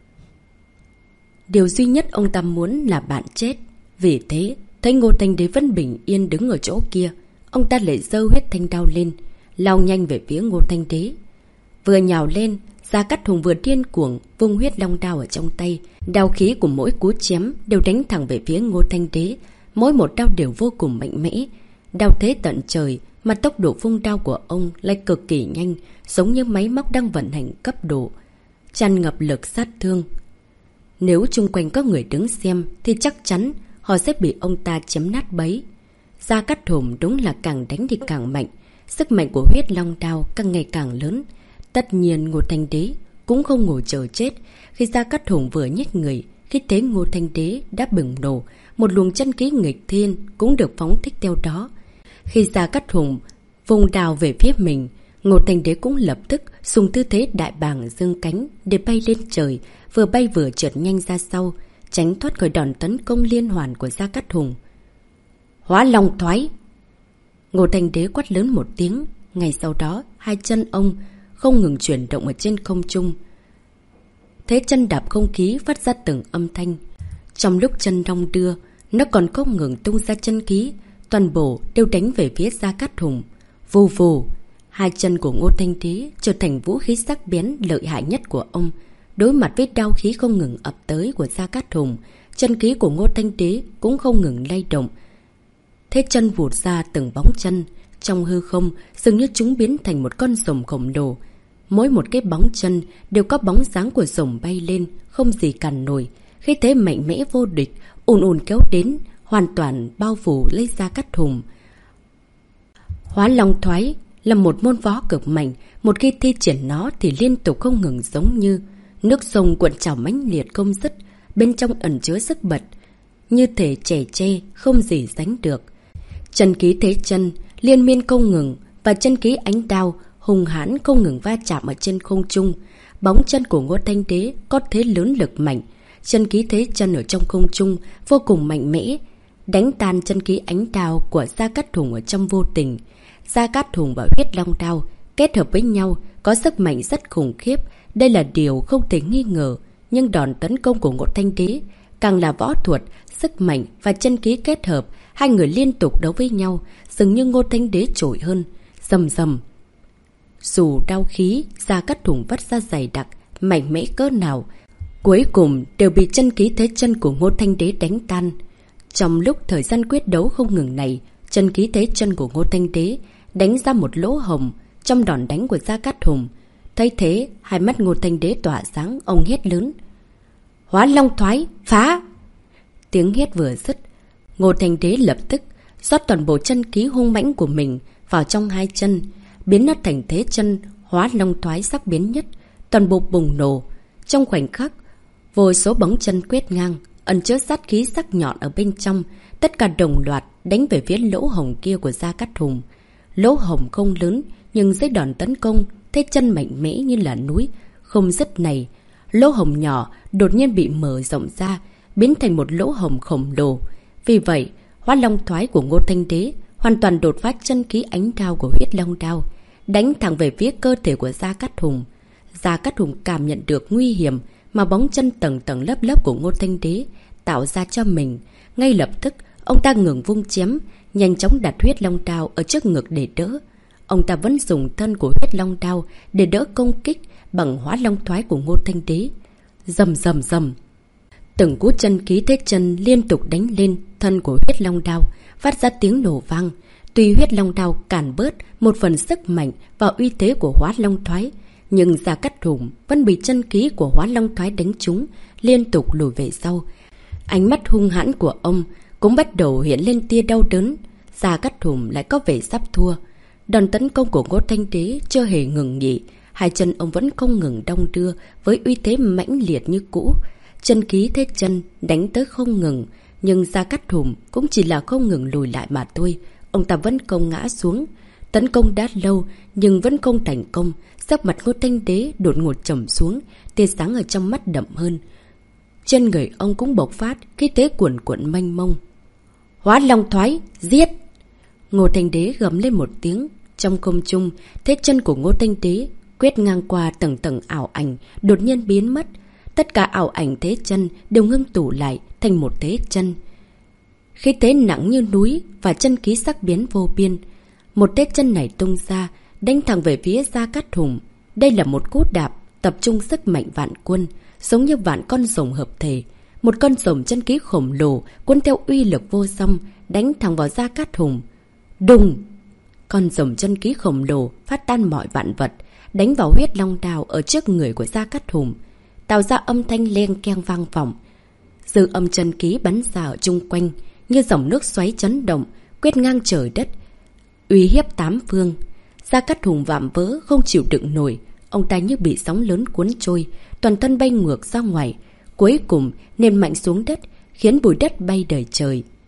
Điều duy nhất ông ta muốn là bạn chết. Vì thế, thấy Ngô Thanh Đế vẫn bình yên đứng ở chỗ kia, ông ta lại giơ huyết thanh đao lên, lao nhanh về phía Ngô Thanh Đế. Vừa nhào lên, Gia Cát Hùng vừa điên cuồng vung huyết long đao ở trong tay, đao khí của mỗi cú chém đều đánh thẳng về phía Ngô Thanh Đế, mỗi một đao đều vô cùng mạnh mẽ, đao thế tận trời, mà tốc độ vung đao của ông lại cực kỳ nhanh, giống như máy móc đang vận hành cấp độ, tràn ngập lực sát thương. Nếu chung quanh có người đứng xem thì chắc chắn họ sẽ bị ông ta chém nát bấy. Gia Cát Hùng đúng là càng đánh thì càng mạnh, sức mạnh của huyết long đao càng ngày càng lớn. Tất nhiên Ngô Thanh Đế cũng không ngồi chờ chết. Khi Gia Cát Hùng vừa nhếch người, khi thế Ngô Thanh Đế đã bừng nổ, một luồng chân khí nghịch thiên cũng được phóng thích theo đó. Khi Gia Cát Hùng vùng đào về phía mình, Ngô Thanh Đế cũng lập tức dùng tư thế đại bàng dương cánh để bay lên trời, vừa bay vừa trượt nhanh ra sau, tránh thoát khỏi đòn tấn công liên hoàn của Gia Cát Hùng. Hóa long thoái! Ngô Thanh Đế quát lớn một tiếng, ngay sau đó hai chân ông không ngừng chuyển động ở trên không trung. Thế chân đạp không khí phát ra từng âm thanh. Trong lúc chân đong đưa, nó còn không ngừng tung ra chân khí, toàn bộ đều đánh về phía Gia Cát Hùng. Vù vù, hai chân của Ngô Thanh Đế trở thành vũ khí sắc bén lợi hại nhất của ông. Đối mặt với đao khí không ngừng ập tới của Gia Cát Hùng, chân khí của Ngô Thanh Đế cũng không ngừng lay động. Thế chân vụt ra từng bóng chân, trong hư không dường như chúng biến thành một con rồng khổng lồ. Mỗi một cái bóng chân đều có bóng dáng của rồng bay lên, không gì cản nổi. Khi thế mạnh mẽ vô địch, ùn ùn kéo đến, hoàn toàn bao phủ lấy Gia Cát Hùng. Hóa long thoái là một môn võ cực mạnh, một khi thi triển nó thì liên tục không ngừng, giống như nước sông cuộn trào mãnh liệt không dứt, bên trong ẩn chứa sức bật, như thể chẻ tre không gì sánh được. Chân khí thế chân liên miên không ngừng, và chân khí ánh đao hùng hãn không ngừng va chạm ở trên không trung. Bóng chân của Ngô Thanh Đế có thế lớn lực mạnh, chân khí thế chân ở trong không trung vô cùng mạnh mẽ, đánh tan chân khí ánh đao của Gia Cát Hùng ở trong vô tình. Gia Cát Hùng và huyết long đao kết hợp với nhau có sức mạnh rất khủng khiếp, đây là điều không thể nghi ngờ. Nhưng đòn tấn công của Ngô Thanh Đế càng là võ thuật, sức mạnh và chân khí kết hợp, hai người liên tục đấu với nhau, dường như Ngô Thanh Đế trội hơn. Rầm rầm, dù đao khí Gia Cát Hùng vắt ra dày đặc, mạnh mẽ cỡ nào, cuối cùng đều bị chân khí thế chân của Ngô Thanh Đế đánh tan. Trong lúc thời gian quyết đấu không ngừng này, chân khí thế chân của Ngô Thanh Đế đánh ra một lỗ hồng trong đòn đánh của Gia Cát Hùng. Thấy thế, hai mắt Ngô Thanh Đế tỏa sáng, ông hét lớn: Hóa long thoái, phá! Tiếng hét vừa dứt, Ngô Thanh Đế lập tức rót toàn bộ chân khí hung mãnh của mình vào trong hai chân, biến nó thành thế chân hóa long thoái sắc bén nhất, toàn bộ bùng nổ. Trong khoảnh khắc, vô số bóng chân quét ngang, ẩn chứa sát khí sắc nhọn ở bên trong, tất cả đồng loạt đánh về phía lỗ hồng kia của Gia Cát Hùng. Lỗ hồng không lớn, nhưng dưới đòn tấn công, thế chân mạnh mẽ như là núi không dứt này, lỗ hồng nhỏ đột nhiên bị mở rộng ra, biến thành một lỗ hồng khổng lồ. Vì vậy, hóa long thoái của Ngô Thanh Đế hoàn toàn đột phá chân khí ánh đao của huyết long đao, đánh thẳng về phía cơ thể của Gia Cát Hùng. Gia Cát Hùng cảm nhận được nguy hiểm mà bóng chân tầng tầng lớp lớp của Ngô Thanh Đế tạo ra cho mình. Ngay lập tức, ông ta ngừng vung chém, nhanh chóng đặt huyết long đao ở trước ngực để đỡ. Ông ta vẫn dùng thân của huyết long đao để đỡ công kích bằng hóa long thoái của Ngô Thanh Đế. Rầm rầm rầm, từng cú chân khí thế chân liên tục đánh lên thân của huyết long đao, phát ra tiếng nổ vang. Tuy huyết long đao cản bớt một phần sức mạnh và uy thế của hóa long thoái, nhưng Gia Cát Hùng vẫn bị chân khí của hóa long thoái đánh trúng, liên tục lùi về sau. Ánh mắt hung hãn của ông cũng bắt đầu hiện lên tia đau đớn. Gia Cát Hùng lại có vẻ sắp thua. Đòn tấn công của Ngô Thanh Đế chưa hề ngừng nghỉ, hai chân ông vẫn không ngừng đong đưa với uy thế mãnh liệt như cũ. Chân khí thế chân đánh tới không ngừng, nhưng Gia Cát Hùng cũng chỉ là không ngừng lùi lại mà thôi. Ông ta vẫn không ngã xuống. Tấn công đã lâu nhưng vẫn không thành công. Sắc mặt Ngô Thanh Đế đột ngột trầm xuống, tia sáng ở trong mắt đậm hơn. Trên người ông cũng bộc phát khí thế cuồn cuộn mênh mông. Hóa long thoái, giết! Ngô Thanh Đế gầm lên một tiếng. Trong không trung, thế chân của Ngô Thanh Đế quét ngang qua tầng tầng ảo ảnh, đột nhiên biến mất. Tất cả ảo ảnh thế chân đều ngưng tụ lại thành một thế chân. Khí thế nặng như núi và chân khí sắc bén vô biên. Một thế chân này tung ra, đánh thẳng về phía Gia Cát Hùng. Đây là một cú đạp tập trung sức mạnh vạn quân, giống như vạn con rồng hợp thể. Một con rồng chân khí khổng lồ cuốn theo uy lực vô song, đánh thẳng vào Gia Cát Hùng. Đùng! Con rồng chân khí khổng lồ phát tan mọi vạn vật, đánh vào huyết long đao ở trước người của Gia Cát Hùng, tạo ra âm thanh leng keng vang vọng. Dư âm chân khí bắn ra ở chung quanh, như dòng nước xoáy chấn động, quét ngang trời đất, uy hiếp tám phương. Gia Cát Hùng vạm vỡ không chịu đựng nổi, ông ta như bị sóng lớn cuốn trôi, toàn thân bay ngược ra ngoài, cuối cùng nện mạnh xuống đất, khiến bụi đất bay đầy trời.